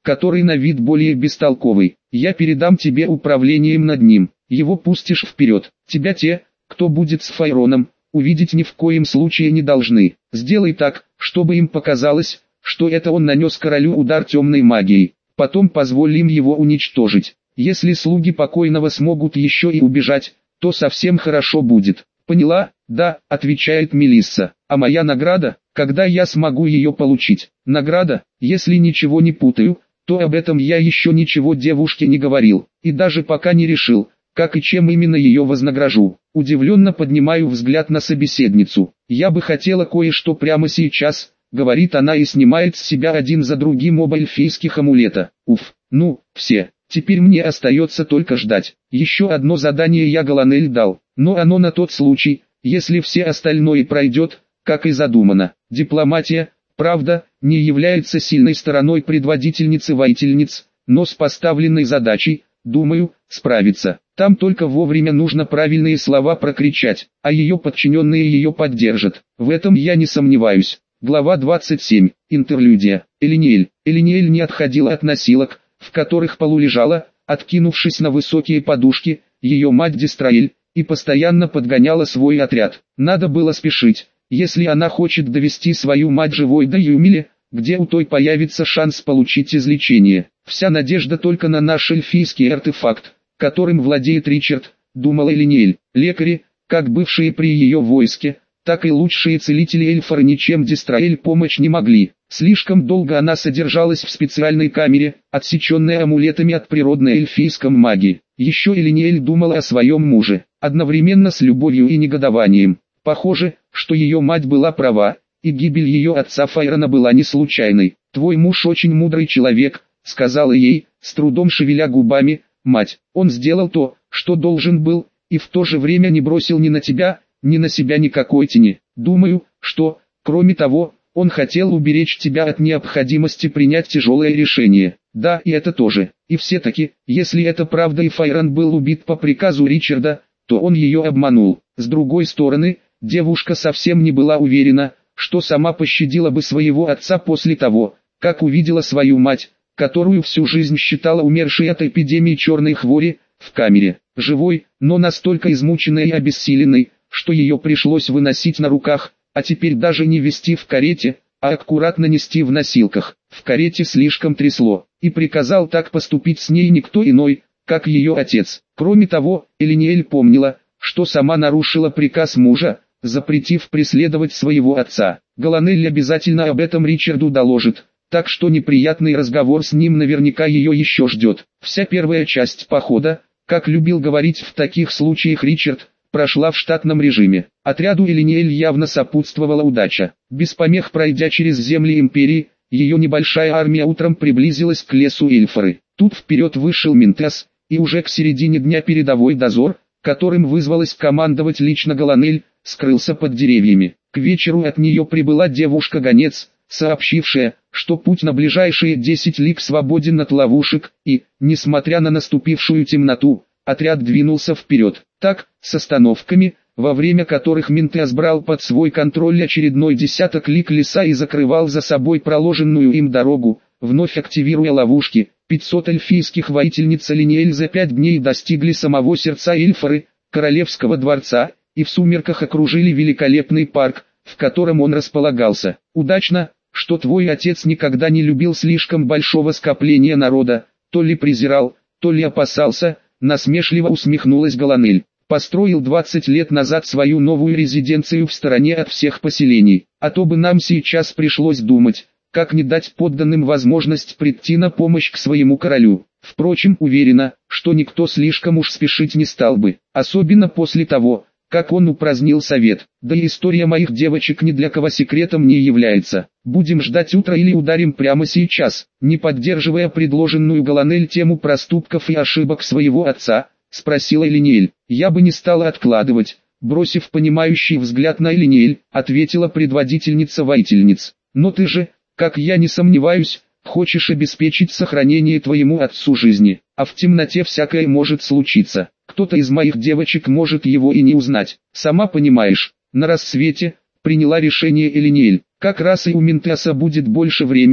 который на вид более бестолковый. Я передам тебе управлением над ним, его пустишь вперед. Тебя те, кто будет с Файроном, увидеть ни в коем случае не должны. Сделай так, чтобы им показалось, что это он нанес королю удар темной магией. Потом позволь им его уничтожить. Если слуги покойного смогут еще и убежать, то совсем хорошо будет. Поняла? Да, отвечает Мелисса. А моя награда, когда я смогу ее получить? Награда, если ничего не путаю, то об этом я еще ничего девушке не говорил, и даже пока не решил, как и чем именно ее вознагражу. Удивленно поднимаю взгляд на собеседницу. Я бы хотела кое-что прямо сейчас, говорит она и снимает с себя один за другим оба эльфийских амулета. Уф, ну, все. Теперь мне остается только ждать. Еще одно задание я Галанель дал, но оно на тот случай, если все остальное пройдет, как и задумано. Дипломатия, правда, не является сильной стороной предводительницы-воительниц, но с поставленной задачей, думаю, справится. Там только вовремя нужно правильные слова прокричать, а ее подчиненные ее поддержат. В этом я не сомневаюсь. Глава 27. Интерлюдия. Элиниэль. Элиниэль не отходила от носилок, в которых полулежала, откинувшись на высокие подушки, ее мать Дистраэль, и постоянно подгоняла свой отряд. Надо было спешить, если она хочет довести свою мать живой до Юмили, где у той появится шанс получить излечение. Вся надежда только на наш эльфийский артефакт, которым владеет Ричард, думала Элиниэль. Лекари, как бывшие при ее войске, так и лучшие целители Эльфара ничем Дистраэль помочь не могли. Слишком долго она содержалась в специальной камере, отсеченной амулетами от природной эльфийской магии. Еще Элиниэль думала о своем муже, одновременно с любовью и негодованием. Похоже, что ее мать была права, и гибель ее отца Файрона была не случайной. «Твой муж очень мудрый человек», — сказала ей, с трудом шевеля губами, мать. «Он сделал то, что должен был, и в то же время не бросил ни на тебя, ни на себя никакой тени. Думаю, что, кроме того, он хотел уберечь тебя от необходимости принять тяжелое решение. Да, и это тоже. И все-таки, если это правда и Файрон был убит по приказу Ричарда, то он ее обманул. С другой стороны, девушка совсем не была уверена, что сама пощадила бы своего отца после того, как увидела свою мать, которую всю жизнь считала умершей от эпидемии черной хвори, в камере. Живой, но настолько измученной и обессиленной, что ее пришлось выносить на руках, а теперь даже не везти в карете, а аккуратно нести в носилках. В карете слишком трясло, и приказал так поступить с ней никто иной, как ее отец. Кроме того, Элиниэль помнила, что сама нарушила приказ мужа, запретив преследовать своего отца. Галанель обязательно об этом Ричарду доложит, так что неприятный разговор с ним наверняка ее еще ждет. Вся первая часть похода, как любил говорить в таких случаях Ричард, прошла в штатном режиме. Отряду Элиниэль явно сопутствовала удача. Без помех пройдя через земли империи, ее небольшая армия утром приблизилась к лесу Эльфары. Тут вперед вышел Минтес, и уже к середине дня передовой дозор, которым вызвалась командовать лично Галанель, скрылся под деревьями. К вечеру от нее прибыла девушка-гонец, сообщившая, что путь на ближайшие 10 лиг свободен от ловушек, и, несмотря на наступившую темноту, отряд двинулся вперед. Так, с остановками, во время которых Минтес брал под свой контроль очередной десяток лиг леса и закрывал за собой проложенную им дорогу, вновь активируя ловушки, 500 эльфийских воительниц Элиниэль за 5 дней достигли самого сердца Эльфары, королевского дворца, и в сумерках окружили великолепный парк, в котором он располагался. Удачно, что твой отец никогда не любил слишком большого скопления народа, то ли презирал, то ли опасался, насмешливо усмехнулась Галанель. Построил 20 лет назад свою новую резиденцию в стороне от всех поселений, а то бы нам сейчас пришлось думать, как не дать подданным возможность прийти на помощь к своему королю. Впрочем, уверена, что никто слишком уж спешить не стал бы, особенно после того, как он упразднил совет. Да и история моих девочек ни для кого секретом не является. Будем ждать утра или ударим прямо сейчас. Не поддерживая предложенную Галанель тему проступков и ошибок своего отца, спросила Элиниэль. Я бы не стала откладывать, бросив понимающий взгляд на Элиниэль, ответила предводительница воительниц. Но ты же, как я не сомневаюсь, хочешь обеспечить сохранение твоему отцу жизни, а в темноте всякое может случиться. Кто-то из моих девочек может его и не узнать. Сама понимаешь, на рассвете, приняла решение Элиниэль. Как раз и у Минтеса будет больше времени,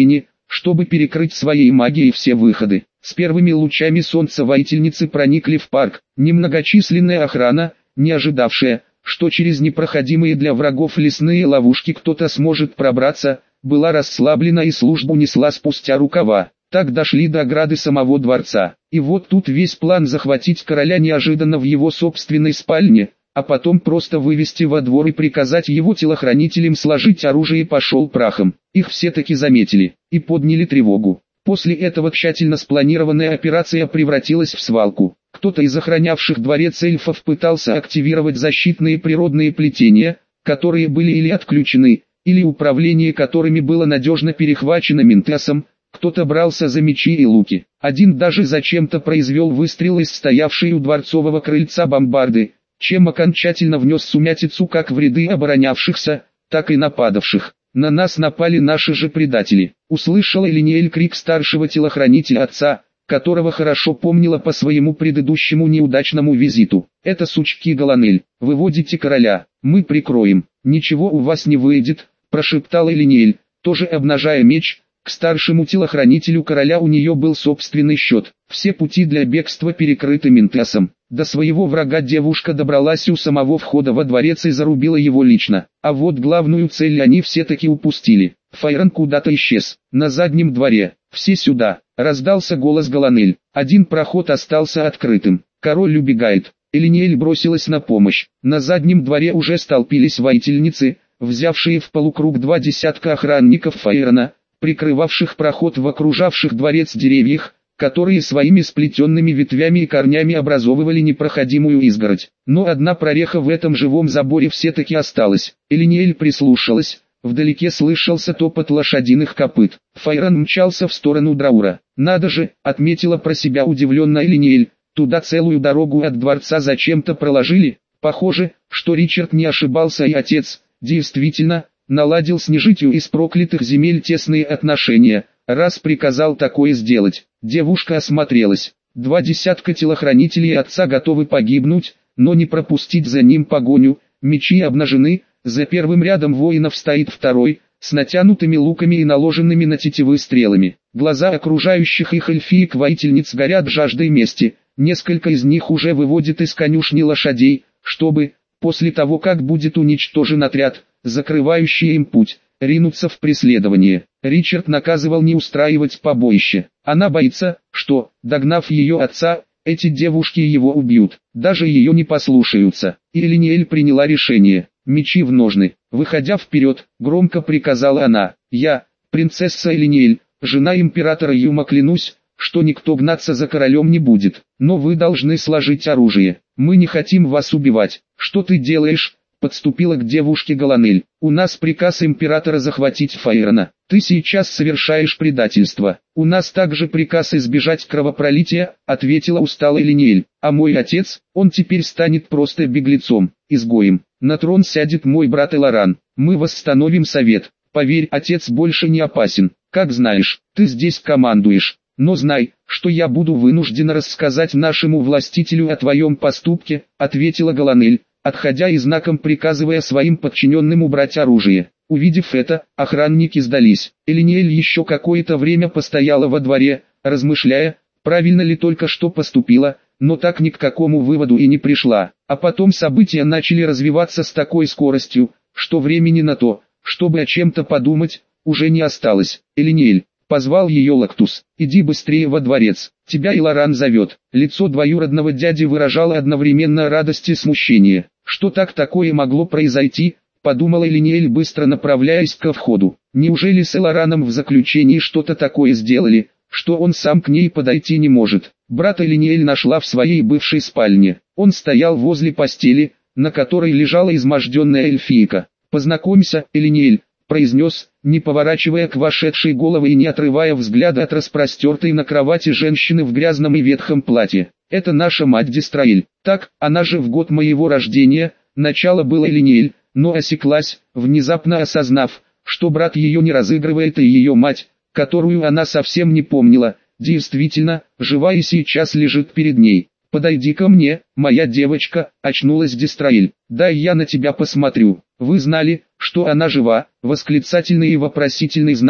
чтобы перекрыть своей магией все выходы. С первыми лучами солнца воительницы проникли в парк. Немногочисленная охрана, не ожидавшая, что через непроходимые для врагов лесные ловушки кто-то сможет пробраться, была расслаблена и службу несла спустя рукава. Так дошли до ограды самого дворца. И вот тут весь план захватить короля неожиданно в его собственной спальне, а потом просто вывести во двор и приказать его телохранителям сложить оружие пошел прахом. Их все-таки заметили и подняли тревогу. После этого тщательно спланированная операция превратилась в свалку. Кто-то из охранявших дворец эльфов пытался активировать защитные природные плетения, которые были или отключены, или управление которыми было надежно перехвачено Ментесом. Кто-то брался за мечи и луки. Один даже зачем-то произвел выстрел из стоявшей у дворцового крыльца бомбарды, чем окончательно внес сумятицу как в ряды оборонявшихся, так и нападавших. На нас напали наши же предатели. Услышала Элиниэль крик старшего телохранителя отца, которого хорошо помнила по своему предыдущему неудачному визиту. «Это сучки Галанель, выводите короля, мы прикроем». «Ничего у вас не выйдет», – прошептала Элиниэль, тоже обнажая меч. К старшему телохранителю короля у нее был собственный счет. Все пути для бегства перекрыты Ментесом. До своего врага девушка добралась у самого входа во дворец и зарубила его лично. А вот главную цель они все-таки упустили. Файрон куда-то исчез. На заднем дворе. «Все сюда!» — раздался голос Галанель. Один проход остался открытым. Король убегает. Элиниэль бросилась на помощь. На заднем дворе уже столпились воительницы, взявшие в полукруг 20 охранников Файрона, прикрывавших проход в окружавших дворец деревьях, которые своими сплетенными ветвями и корнями образовывали непроходимую изгородь. Но одна прореха в этом живом заборе все-таки осталась. Элиниэль прислушалась, вдалеке слышался топот лошадиных копыт. Файрон мчался в сторону Драура. «Надо же», — отметила про себя удивленно Элиниэль, «туда целую дорогу от дворца зачем-то проложили». Похоже, что Ричард не ошибался и отец, действительно, наладил с нежитью из проклятых земель тесные отношения, раз приказал такое сделать. Девушка осмотрелась. 20 телохранителей отца готовы погибнуть, но не пропустить за ним погоню. Мечи обнажены, за первым рядом воинов стоит второй, с натянутыми луками и наложенными на тетивы стрелами. Глаза окружающих их эльфиек-воительниц горят жаждой мести. Несколько из них уже выводят из конюшни лошадей, чтобы, после того как будет уничтожен отряд, закрывающий им путь, ринуться в преследование. Ричард наказывал не устраивать побоище. Она боится, что, догнав ее отца, эти девушки его убьют. Даже ее не послушаются. И Элиниэль приняла решение. Мечи в ножны. Выходя вперед, громко приказала она. «Я, принцесса Элиниэль, жена императора Юма, клянусь, что никто гнаться за королем не будет. Но вы должны сложить оружие. Мы не хотим вас убивать». «Что ты делаешь?» — подступила к девушке Галанель. «У нас приказ императора захватить Файрона. Ты сейчас совершаешь предательство. У нас также приказ избежать кровопролития», — ответила усталая Элиниэль. «А мой отец, он теперь станет просто беглецом, изгоем. На трон сядет мой брат Эларан. Мы восстановим совет. Поверь, отец больше не опасен. Как знаешь, ты здесь командуешь. Но знай, что я буду вынуждена рассказать нашему властителю о твоем поступке», — ответила Галанель, отходя и знаком приказывая своим подчиненным убрать оружие. Увидев это, охранники сдались. Элиниэль еще какое-то время постояла во дворе, размышляя, правильно ли только что поступила, но так ни к какому выводу и не пришла. А потом события начали развиваться с такой скоростью, что времени на то, чтобы о чем-то подумать, уже не осталось. «Элиниэль», — позвал ее Лактус, — «иди быстрее во дворец, тебя Эларан зовет». Лицо двоюродного дяди выражало одновременно радость и смущение. Что такое могло произойти, подумала Элиниэль, быстро направляясь ко входу. Неужели с Элараном в заключении что-то такое сделали, что он сам к ней подойти не может? Брата Элиниэль нашла в своей бывшей спальне. Он стоял возле постели, на которой лежала изможденная эльфийка. «Познакомься, Элиниэль», — произнес, не поворачивая к вошедшей головы и не отрывая взгляда от распростертой на кровати женщины в грязном и ветхом платье. «Это наша мать Дестраэль. Так, она же в год моего рождения», — начало было Элиниэль, но осеклась, внезапно осознав, что брат ее не разыгрывает, и ее мать, которую она совсем не помнила, действительно, жива и сейчас лежит перед ней. «Подойди ко мне, моя девочка», — очнулась Дестраэль. «Дай я на тебя посмотрю». «Вы знали, что она жива?» Восклицательные и вопросительные знаки,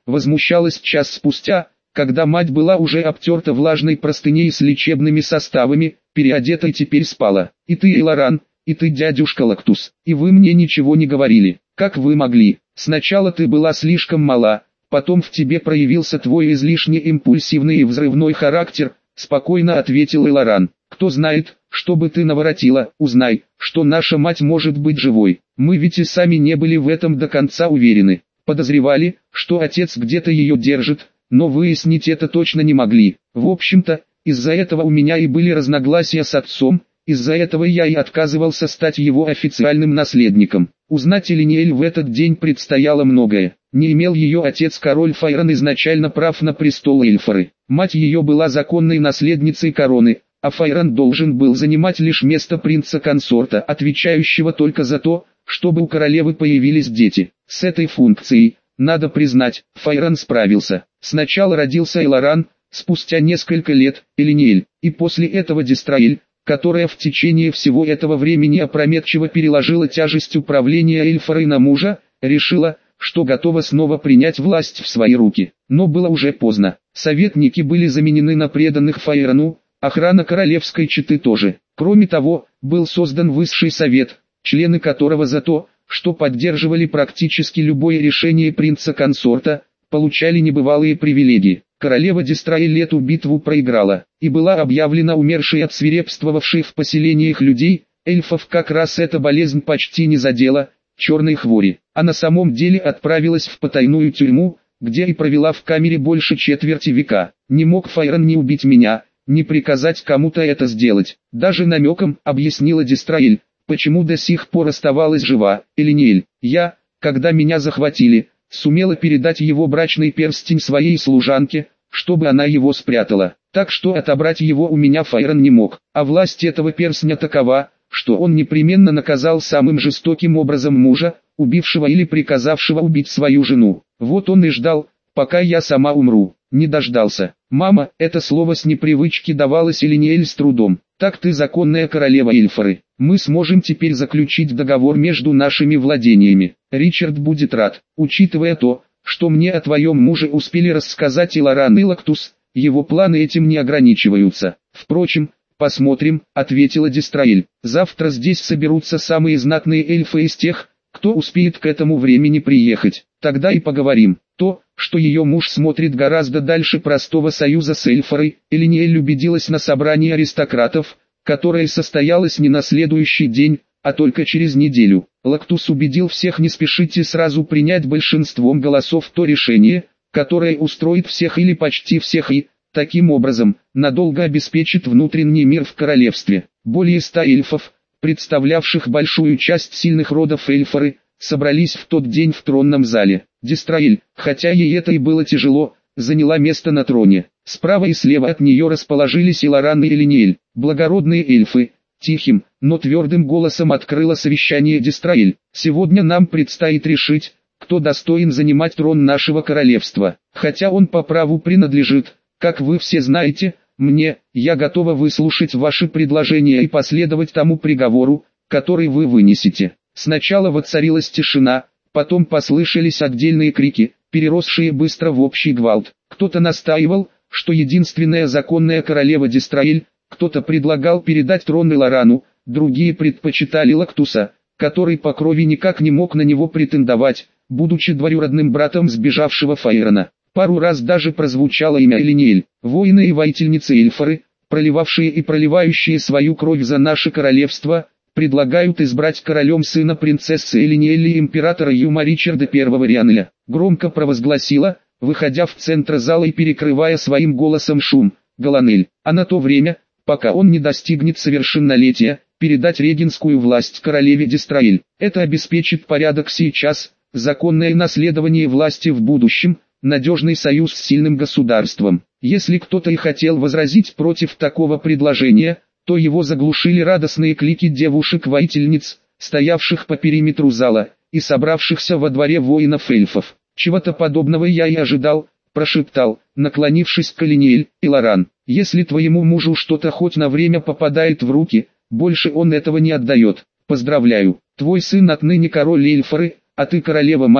возмущалась час спустя, когда мать была уже обтерта влажной простыней с лечебными составами, переодета и теперь спала. И ты, Иларан, и ты, дядюшка Лактус, и вы мне ничего не говорили. Как вы могли? Сначала ты была слишком мала, потом в тебе проявился твой излишне импульсивный и взрывной характер, спокойно ответил Иларан. Кто знает, что бы ты наворотила, узнай, что наша мать может быть живой. Мы ведь и сами не были в этом до конца уверены. Подозревали, что отец где-то ее держит, но выяснить это точно не могли. В общем-то, из-за этого у меня и были разногласия с отцом, из-за этого я и отказывался стать его официальным наследником. Узнать Элиниэль в этот день предстояло многое. Не имел ее отец король Файран изначально прав на престол Эльфары. Мать ее была законной наследницей короны, а Файран должен был занимать лишь место принца-консорта, отвечающего только за то, чтобы у королевы появились дети. С этой функцией, надо признать, Файран справился. Сначала родился Иларан, спустя несколько лет Элиниэль, и после этого Дистраэль, которая в течение всего этого времени опрометчиво переложила тяжесть управления Эльфарой на мужа, решила, что готова снова принять власть в свои руки. Но было уже поздно. Советники были заменены на преданных Файрану, охрана королевской четы тоже. Кроме того, был создан высший совет, члены которого за то, что поддерживали практически любое решение принца-консорта, получали небывалые привилегии. Королева Дистраэль эту битву проиграла, и была объявлена умершей от свирепствовавшей в поселениях людей. Эльфов как раз эта болезнь почти не задела, черной хвори. А на самом деле отправилась в потайную тюрьму, где и провела в камере больше четверти века. Не мог Файран не убить меня, не приказать кому-то это сделать. Даже намеком объяснила Дистраэль, почему до сих пор оставалась жива. Элиниэль, я, когда меня захватили, сумела передать его брачный перстень своей служанке, чтобы она его спрятала. Так что отобрать его у меня Файран не мог. А власть этого перстня такова, что он непременно наказал самым жестоким образом мужа, убившего или приказавшего убить свою жену. Вот он и ждал, пока я сама умру. Не дождался. Мама, это слово с непривычки давалось Элиниэль с трудом. Так ты законная королева Эльфары. Мы сможем теперь заключить договор между нашими владениями. Ричард будет рад, учитывая то, что мне о твоем муже успели рассказать Иларан и Лактус, его планы этим не ограничиваются. Впрочем, посмотрим, ответила Дистраэль. Завтра здесь соберутся самые знатные эльфы из тех, кто успеет к этому времени приехать. Тогда и поговорим. То, что ее муж смотрит гораздо дальше простого союза с Эльфарой, Элиниэль убедилась на собрании аристократов, которое состоялось не на следующий день, а только через неделю. Лактус убедил всех не спешить и сразу принять большинством голосов то решение, которое устроит всех или почти всех и, таким образом, надолго обеспечит внутренний мир в королевстве. Более 100 эльфов, представлявших большую часть сильных родов Эльфары, собрались в тот день в тронном зале. Дистраэль, хотя ей это и было тяжело, заняла место на троне. Справа и слева от нее расположились Иларан и Элиниэль, благородные эльфы. Тихим, но твердым голосом открыла совещание Дистраэль. Сегодня нам предстоит решить, кто достоин занимать трон нашего королевства. Хотя он по праву принадлежит, как вы все знаете, мне, я готова выслушать ваши предложения и последовать тому приговору, который вы вынесете. Сначала воцарилась тишина, потом послышались отдельные крики, переросшие быстро в общий гвалт. Кто-то настаивал, что единственная законная королева Дистраэль, кто-то предлагал передать трон Иларану, другие предпочитали Лактуса, который по крови никак не мог на него претендовать, будучи двоюродным братом сбежавшего Файрана. Пару раз даже прозвучало имя Элиниэль. Воины и воительницы Эльфары, проливавшие и проливающие свою кровь за наше королевство, предлагают избрать королем сына принцессы Элиниэль и императора Юма Ричарда I Рианеля. Громко провозгласила, выходя в центр зала и перекрывая своим голосом шум, Галанель. А на то время, пока он не достигнет совершеннолетия, передать регенскую власть королеве Дистраэль. Это обеспечит порядок сейчас, законное наследование власти в будущем, надежный союз с сильным государством. Если кто-то и хотел возразить против такого предложения, то его заглушили радостные клики девушек-воительниц, стоявших по периметру зала, и собравшихся во дворе воинов-эльфов. «Чего-то подобного я и ожидал», – прошептал, наклонившись к Элиниэль, Иларан. «Если твоему мужу что-то хоть на время попадает в руки, больше он этого не отдает. Поздравляю, твой сын отныне король Эльфары, а ты королева-мать,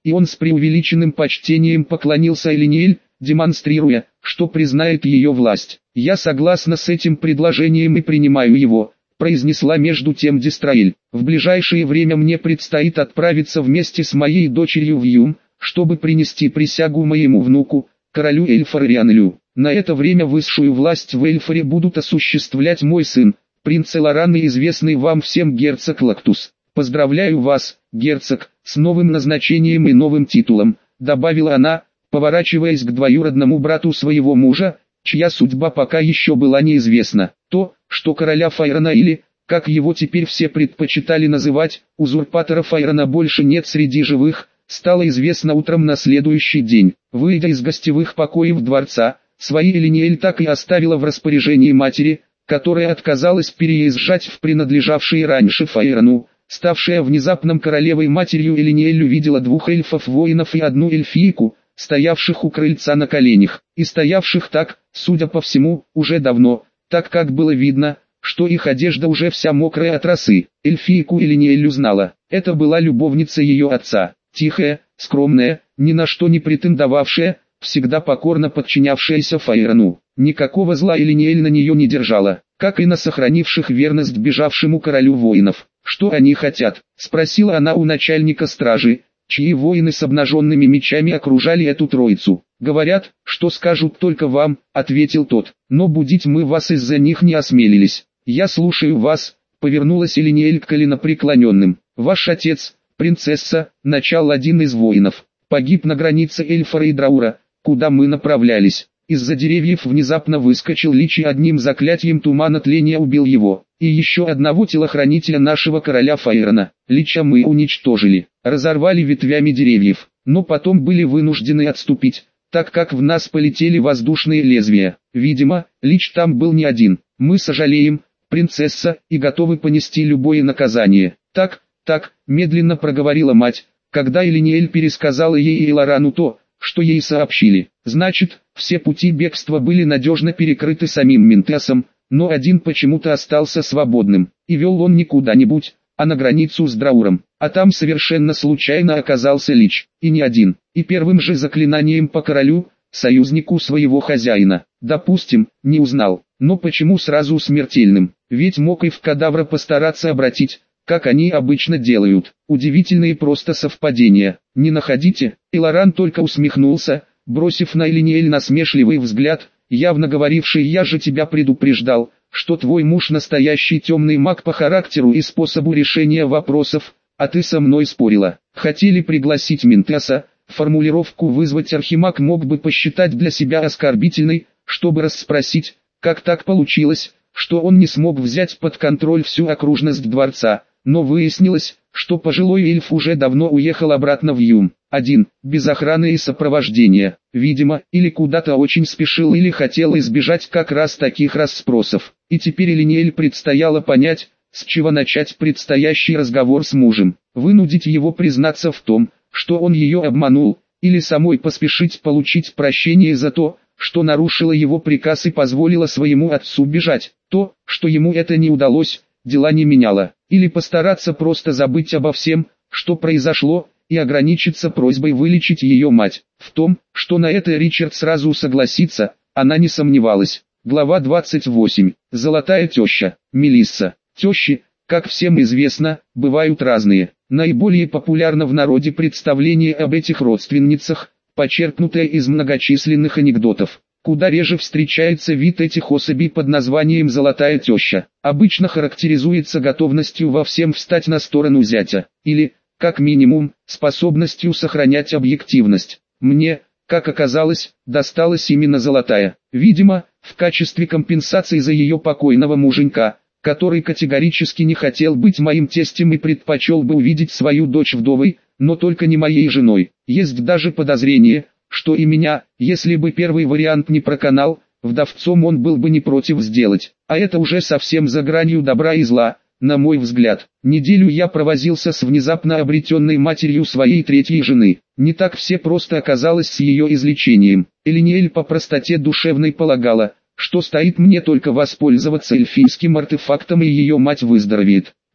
и он с преувеличенным почтением поклонился Элиниэль, демонстрируя, что признает ее власть. «Я согласна с этим предложением и принимаю его», произнесла между тем Дистраэль. «В ближайшее время мне предстоит отправиться вместе с моей дочерью в Юм, чтобы принести присягу моему внуку, королю Эльфара Рианелю. На это время высшую власть в Эльфаре будут осуществлять мой сын, принц Эларан и известный вам всем герцог Лактус. Поздравляю вас, герцог, с новым назначением и новым титулом», добавила она, поворачиваясь к двоюродному брату своего мужа, чья судьба пока еще была неизвестна. То, что короля Файрона или, как его теперь все предпочитали называть, узурпатора Файрона больше нет среди живых, стало известно утром на следующий день. Выйдя из гостевых покоев дворца, свои Элиниэль так и оставила в распоряжении матери, которая отказалась переезжать в принадлежавшие раньше Файрону. Ставшая внезапным королевой матерью Элиниэль увидела двух эльфов-воинов и одну эльфийку, стоявших у крыльца на коленях, и стоявших так, судя по всему, уже давно, так как было видно, что их одежда уже вся мокрая от росы. Эльфийку Элиниэль узнала, это была любовница ее отца, тихая, скромная, ни на что не претендовавшая, всегда покорно подчинявшаяся Файрону. Никакого зла Элиниэль на нее не держала, как и на сохранивших верность бежавшему королю воинов. «Что они хотят?» — спросила она у начальника стражи, чьи воины с обнаженными мечами окружали эту троицу. «Говорят, что скажут только вам», — ответил тот, — «но будить мы вас из-за них не осмелились». «Я слушаю вас», — повернулась Элиниэль к коленопреклоненным. «Ваш отец, принцесса», — начал один из воинов, — «погиб на границе Эльфара и Драура, куда мы направлялись. Из-за деревьев внезапно выскочил Лич и одним заклятием тумана тления убил его. И еще одного телохранителя нашего короля Файрона. Лича мы уничтожили, разорвали ветвями деревьев, но потом были вынуждены отступить, так как в нас полетели воздушные лезвия. Видимо, Лич там был не один. Мы сожалеем, принцесса, и готовы понести любое наказание». «Так, медленно проговорила мать, когда Элиниэль пересказала ей и Эларану то, что ей сообщили. «Значит, все пути бегства были надежно перекрыты самим Минтесом, но один почему-то остался свободным, и вел он не куда-нибудь, а на границу с Драуром, а там совершенно случайно оказался Лич, и не один, и первым же заклинанием по королю, союзнику своего хозяина, допустим, не узнал, но почему сразу смертельным, ведь мог и в кадавра постараться обратить, как они обычно делают. Удивительные просто совпадения, не находите?» Эларан только усмехнулся, бросив на Элиниэль насмешливый взгляд, явно говоривший: «Я же тебя предупреждал, что твой муж настоящий темный маг по характеру и способу решения вопросов, а ты со мной спорила». Хотели пригласить Минтеса, формулировку «вызвать архимаг» мог бы посчитать для себя оскорбительной, чтобы расспросить, как так получилось, что он не смог взять под контроль всю окружность дворца. Но выяснилось, что пожилой эльф уже давно уехал обратно в Юм, один, без охраны и сопровождения, видимо, или куда-то очень спешил, или хотел избежать как раз таких расспросов. И теперь Элиниэль предстояло понять, с чего начать предстоящий разговор с мужем, вынудить его признаться в том, что он ее обманул, или самой поспешить получить прощение за то, что нарушила его приказ и позволила своему отцу бежать. То, что ему это не удалось, дела не меняло. Или постараться просто забыть обо всем, что произошло, и ограничиться просьбой вылечить ее мать. В том, что на это Ричард сразу согласится, она не сомневалась. Глава 28. Золотая теща. Мелисса. Тещи, как всем известно, бывают разные. Наиболее популярно в народе представление об этих родственницах, почерпнутое из многочисленных анекдотов. Куда реже встречается вид этих особей под названием «золотая теща». Обычно характеризуется готовностью во всем встать на сторону зятя, или, как минимум, способностью сохранять объективность. Мне, как оказалось, досталась именно золотая. Видимо, в качестве компенсации за ее покойного муженька, который категорически не хотел быть моим тестем и предпочел бы увидеть свою дочь вдовой, но только не моей женой. Есть даже подозрение, что и меня, если бы первый вариант не проканал, вдовцом он был бы не против сделать. А это уже совсем за гранью добра и зла, на мой взгляд. Неделю я провозился с внезапно обретенной матерью своей третьей жены. Не так все просто оказалось с ее излечением. Элиниэль по простоте душевной полагала, что стоит мне только воспользоваться эльфийским артефактом, и ее мать выздоровеет.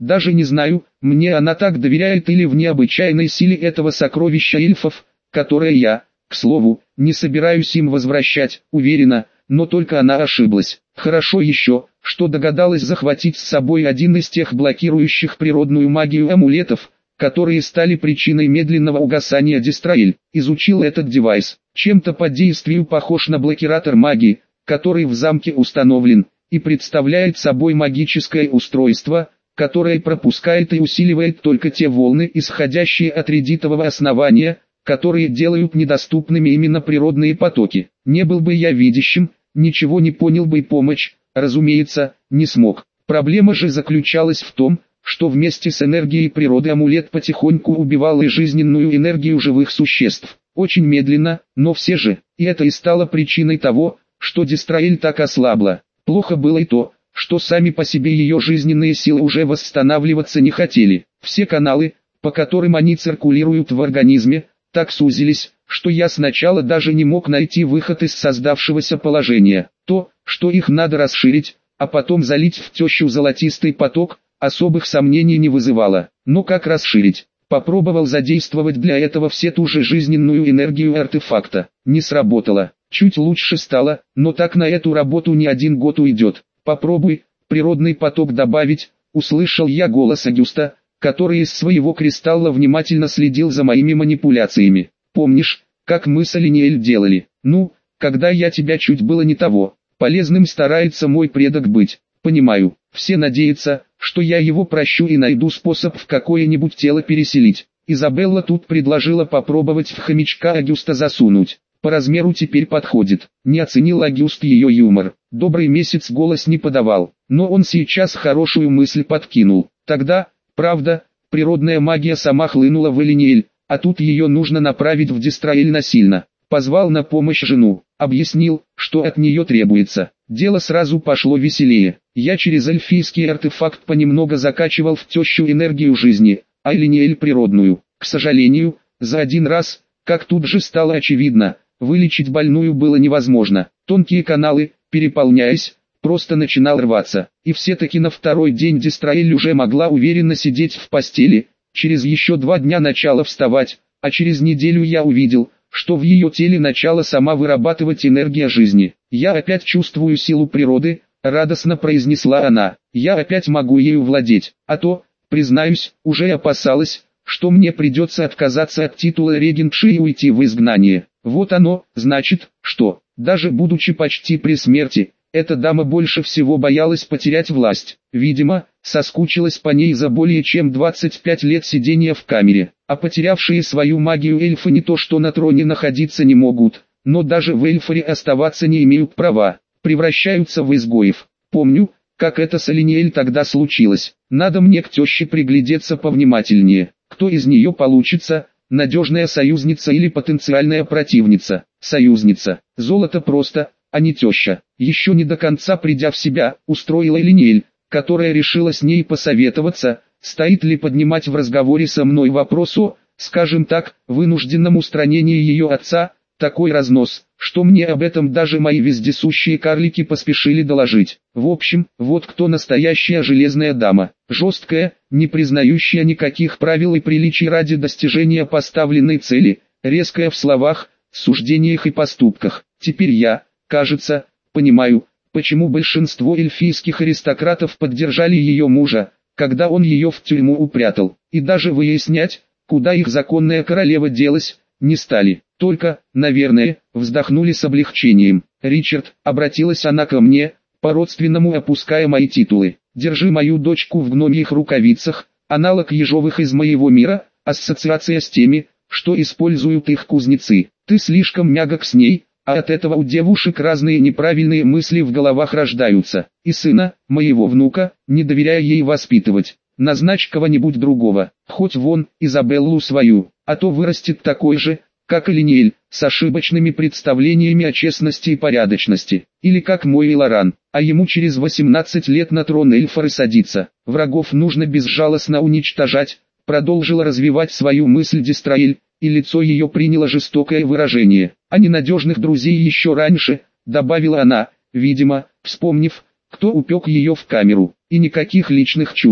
Даже не знаю, мне она так доверяет или в необычайной силе этого сокровища эльфов, которое я, к слову, не собираюсь им возвращать, уверена, но только она ошиблась. Хорошо еще, что догадалась захватить с собой один из тех блокирующих природную магию амулетов, которые стали причиной медленного угасания Дистраэль. Изучил этот девайс, чем-то по действию похож на блокиратор магии, который в замке установлен, и представляет собой магическое устройство, которое пропускает и усиливает только те волны, исходящие от редитового основания, которые делают недоступными именно природные потоки. Не был бы я видящим, ничего не понял бы и помощь, разумеется, не смог. Проблема же заключалась в том, что вместе с энергией природы амулет потихоньку убивал и жизненную энергию живых существ. Очень медленно, но все же, и это и стало причиной того, что Дистраэль так ослабла. Плохо было и то, что сами по себе ее жизненные силы уже восстанавливаться не хотели. Все каналы, по которым они циркулируют в организме, так сузились, что я сначала даже не мог найти выход из создавшегося положения. То, что их надо расширить, а потом залить в тещу золотистый поток, особых сомнений не вызывало. Но как расширить? Попробовал задействовать для этого все ту же жизненную энергию артефакта. Не сработало. Чуть лучше стало, но так на эту работу не 1 год уйдет. Попробуй, природный поток добавить, услышал я голос Агюста, который из своего кристалла внимательно следил за моими манипуляциями. Помнишь, как мы с Алиниэль делали? Ну, когда я тебя чуть было не того. Полезным старается мой предок быть. Понимаю, все надеются, что я его прощу и найду способ в какое-нибудь тело переселить. Изабелла тут предложила попробовать в хомячка Агюста засунуть. По размеру теперь подходит. Не оценил Агюст ее юмор. Добрый месяц голос не подавал, но он сейчас хорошую мысль подкинул. Тогда, правда, природная магия сама хлынула в Элиниэль, а тут ее нужно направить в Дистраэль насильно. Позвал на помощь жену, объяснил, что от нее требуется. Дело сразу пошло веселее. Я через эльфийский артефакт понемногу закачивал в тещу энергию жизни, а Элиниэль природную. К сожалению, за один раз, как тут же стало очевидно, вылечить больную было невозможно. Тонкие каналы, переполняясь, просто начинал рваться. И все-таки на второй день Дистраэль уже могла уверенно сидеть в постели, через еще 2 дня начала вставать, а через неделю я увидел, что в ее теле начала сама вырабатывать энергия жизни. «Я опять чувствую силу природы», — радостно произнесла она. «Я опять могу ею владеть, а то, признаюсь, уже опасалась, что мне придется отказаться от титула регентши и уйти в изгнание. Вот оно, значит, что, даже будучи почти при смерти, эта дама больше всего боялась потерять власть. Видимо, соскучилась по ней за более чем 25 лет сидения в камере. А потерявшие свою магию эльфы не то что на троне находиться не могут, но даже в Эльфоре оставаться не имеют права, превращаются в изгоев. Помню, как это с Алиниэль тогда случилось. Надо мне к теще приглядеться повнимательнее. Кто из нее получится, надежная союзница или потенциальная противница? Союзница. Золото просто, а не теща. Еще не до конца придя в себя, устроила Алиниэль, которая решила с ней посоветоваться, стоит ли поднимать в разговоре со мной вопрос о, скажем так, вынужденном устранении ее отца, такой разнос, что мне об этом даже мои вездесущие карлики поспешили доложить. В общем, вот кто настоящая железная дама, жесткая, не признающая никаких правил и приличий ради достижения поставленной цели, резкая в словах, суждениях и поступках. Теперь я, кажется, понимаю, почему большинство эльфийских аристократов поддержали ее мужа, когда он ее в тюрьму упрятал, и даже выяснять, куда их законная королева делась, не стали. Только, наверное, вздохнули с облегчением. «Ричард», — обратилась она ко мне, по-родственному опуская мои титулы, «держи мою дочку в гномьих рукавицах, аналог ежовых из моего мира, ассоциация с теми, что используют их кузнецы. Ты слишком мягок с ней, а от этого у девушек разные неправильные мысли в головах рождаются. И сына, моего внука, не доверяя ей воспитывать. Назначь кого-нибудь другого, хоть вон, Изабеллу свою, а то вырастет такой же, как Элиниэль, с ошибочными представлениями о честности и порядочности. Или как мой Иларан, а ему через 18 лет на трон Эльфоры садиться. Врагов нужно безжалостно уничтожать», — продолжила развивать свою мысль Дистраэль, и лицо ее приняло жестокое выражение. «А ненадежных друзей еще раньше», — добавила она, видимо, вспомнив, кто упек ее в камеру. «И никаких личных чувств.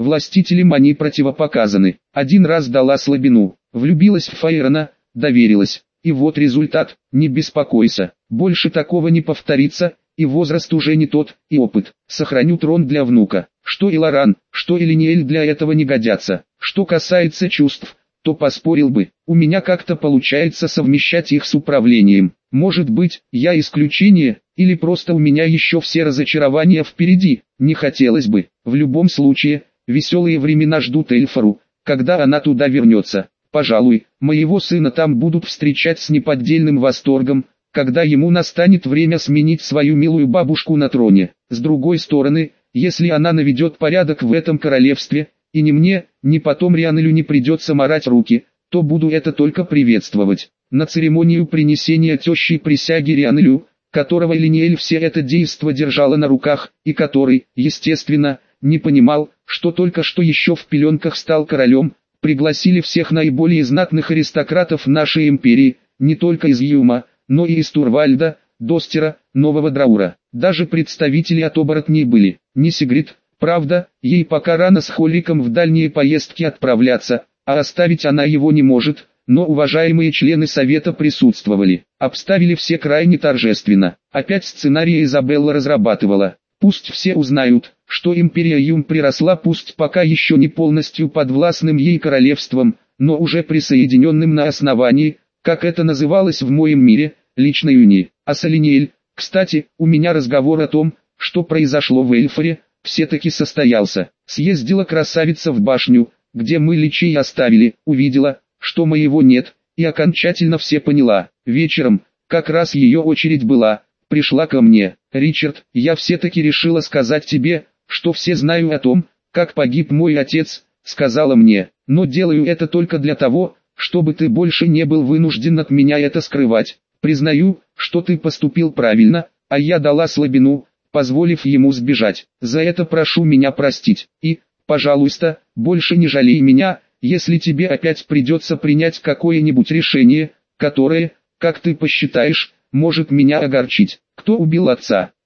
Властителям они противопоказаны. Один раз дала слабину, влюбилась в Фаэрона, доверилась. И вот результат, не беспокойся, больше такого не повторится, и возраст уже не тот, и опыт. Сохраню трон для внука. Что Иларан, что Элиниэль для этого не годятся. Что касается чувств, то поспорил бы, у меня как-то получается совмещать их с управлением. Может быть, я исключение, или просто у меня еще все разочарования впереди, не хотелось бы. В любом случае, веселые времена ждут Эльфару, когда она туда вернется. Пожалуй, моего сына там будут встречать с неподдельным восторгом, когда ему настанет время сменить свою милую бабушку на троне. С другой стороны, если она наведет порядок в этом королевстве, и ни мне, ни потом Рианелю не придется марать руки, то буду это только приветствовать. На церемонию принесения тещей присяги Рианелю, которого Элиниэль все это действо держала на руках, и который, естественно, не понимал, что только что еще в пеленках стал королем, пригласили всех наиболее знатных аристократов нашей империи, не только из Юма, но и из Турвальда, Достера, Нового Драура. Даже представители от оборотней были. Не Сигрид, правда, ей пока рано с Холликом в дальние поездки отправляться, а оставить она его не может, но уважаемые члены совета присутствовали. Обставили все крайне торжественно. Опять сценарий Изабелла разрабатывала. Пусть все узнают, что империя Юм приросла пусть пока еще не полностью подвластным ей королевством, но уже присоединенным на основании, как это называлось в моем мире, личной унии. А с Элиниэль, кстати, у меня разговор о том, что произошло в Эльфаре, все-таки состоялся. Съездила красавица в башню, где мы личей оставили, увидела, что моего нет, и окончательно все поняла. Вечером, как раз ее очередь была, пришла ко мне. «Ричард, я все-таки решила сказать тебе, что все знаю о том, как погиб мой отец», сказала мне, «но делаю это только для того, чтобы ты больше не был вынужден от меня это скрывать. Признаю, что ты поступил правильно, а я дала слабину, позволив ему сбежать. За это прошу меня простить. И, пожалуйста, больше не жалей меня, если тебе опять придется принять какое-нибудь решение, которое, как ты посчитаешь, может меня огорчить. Кто убил отца?»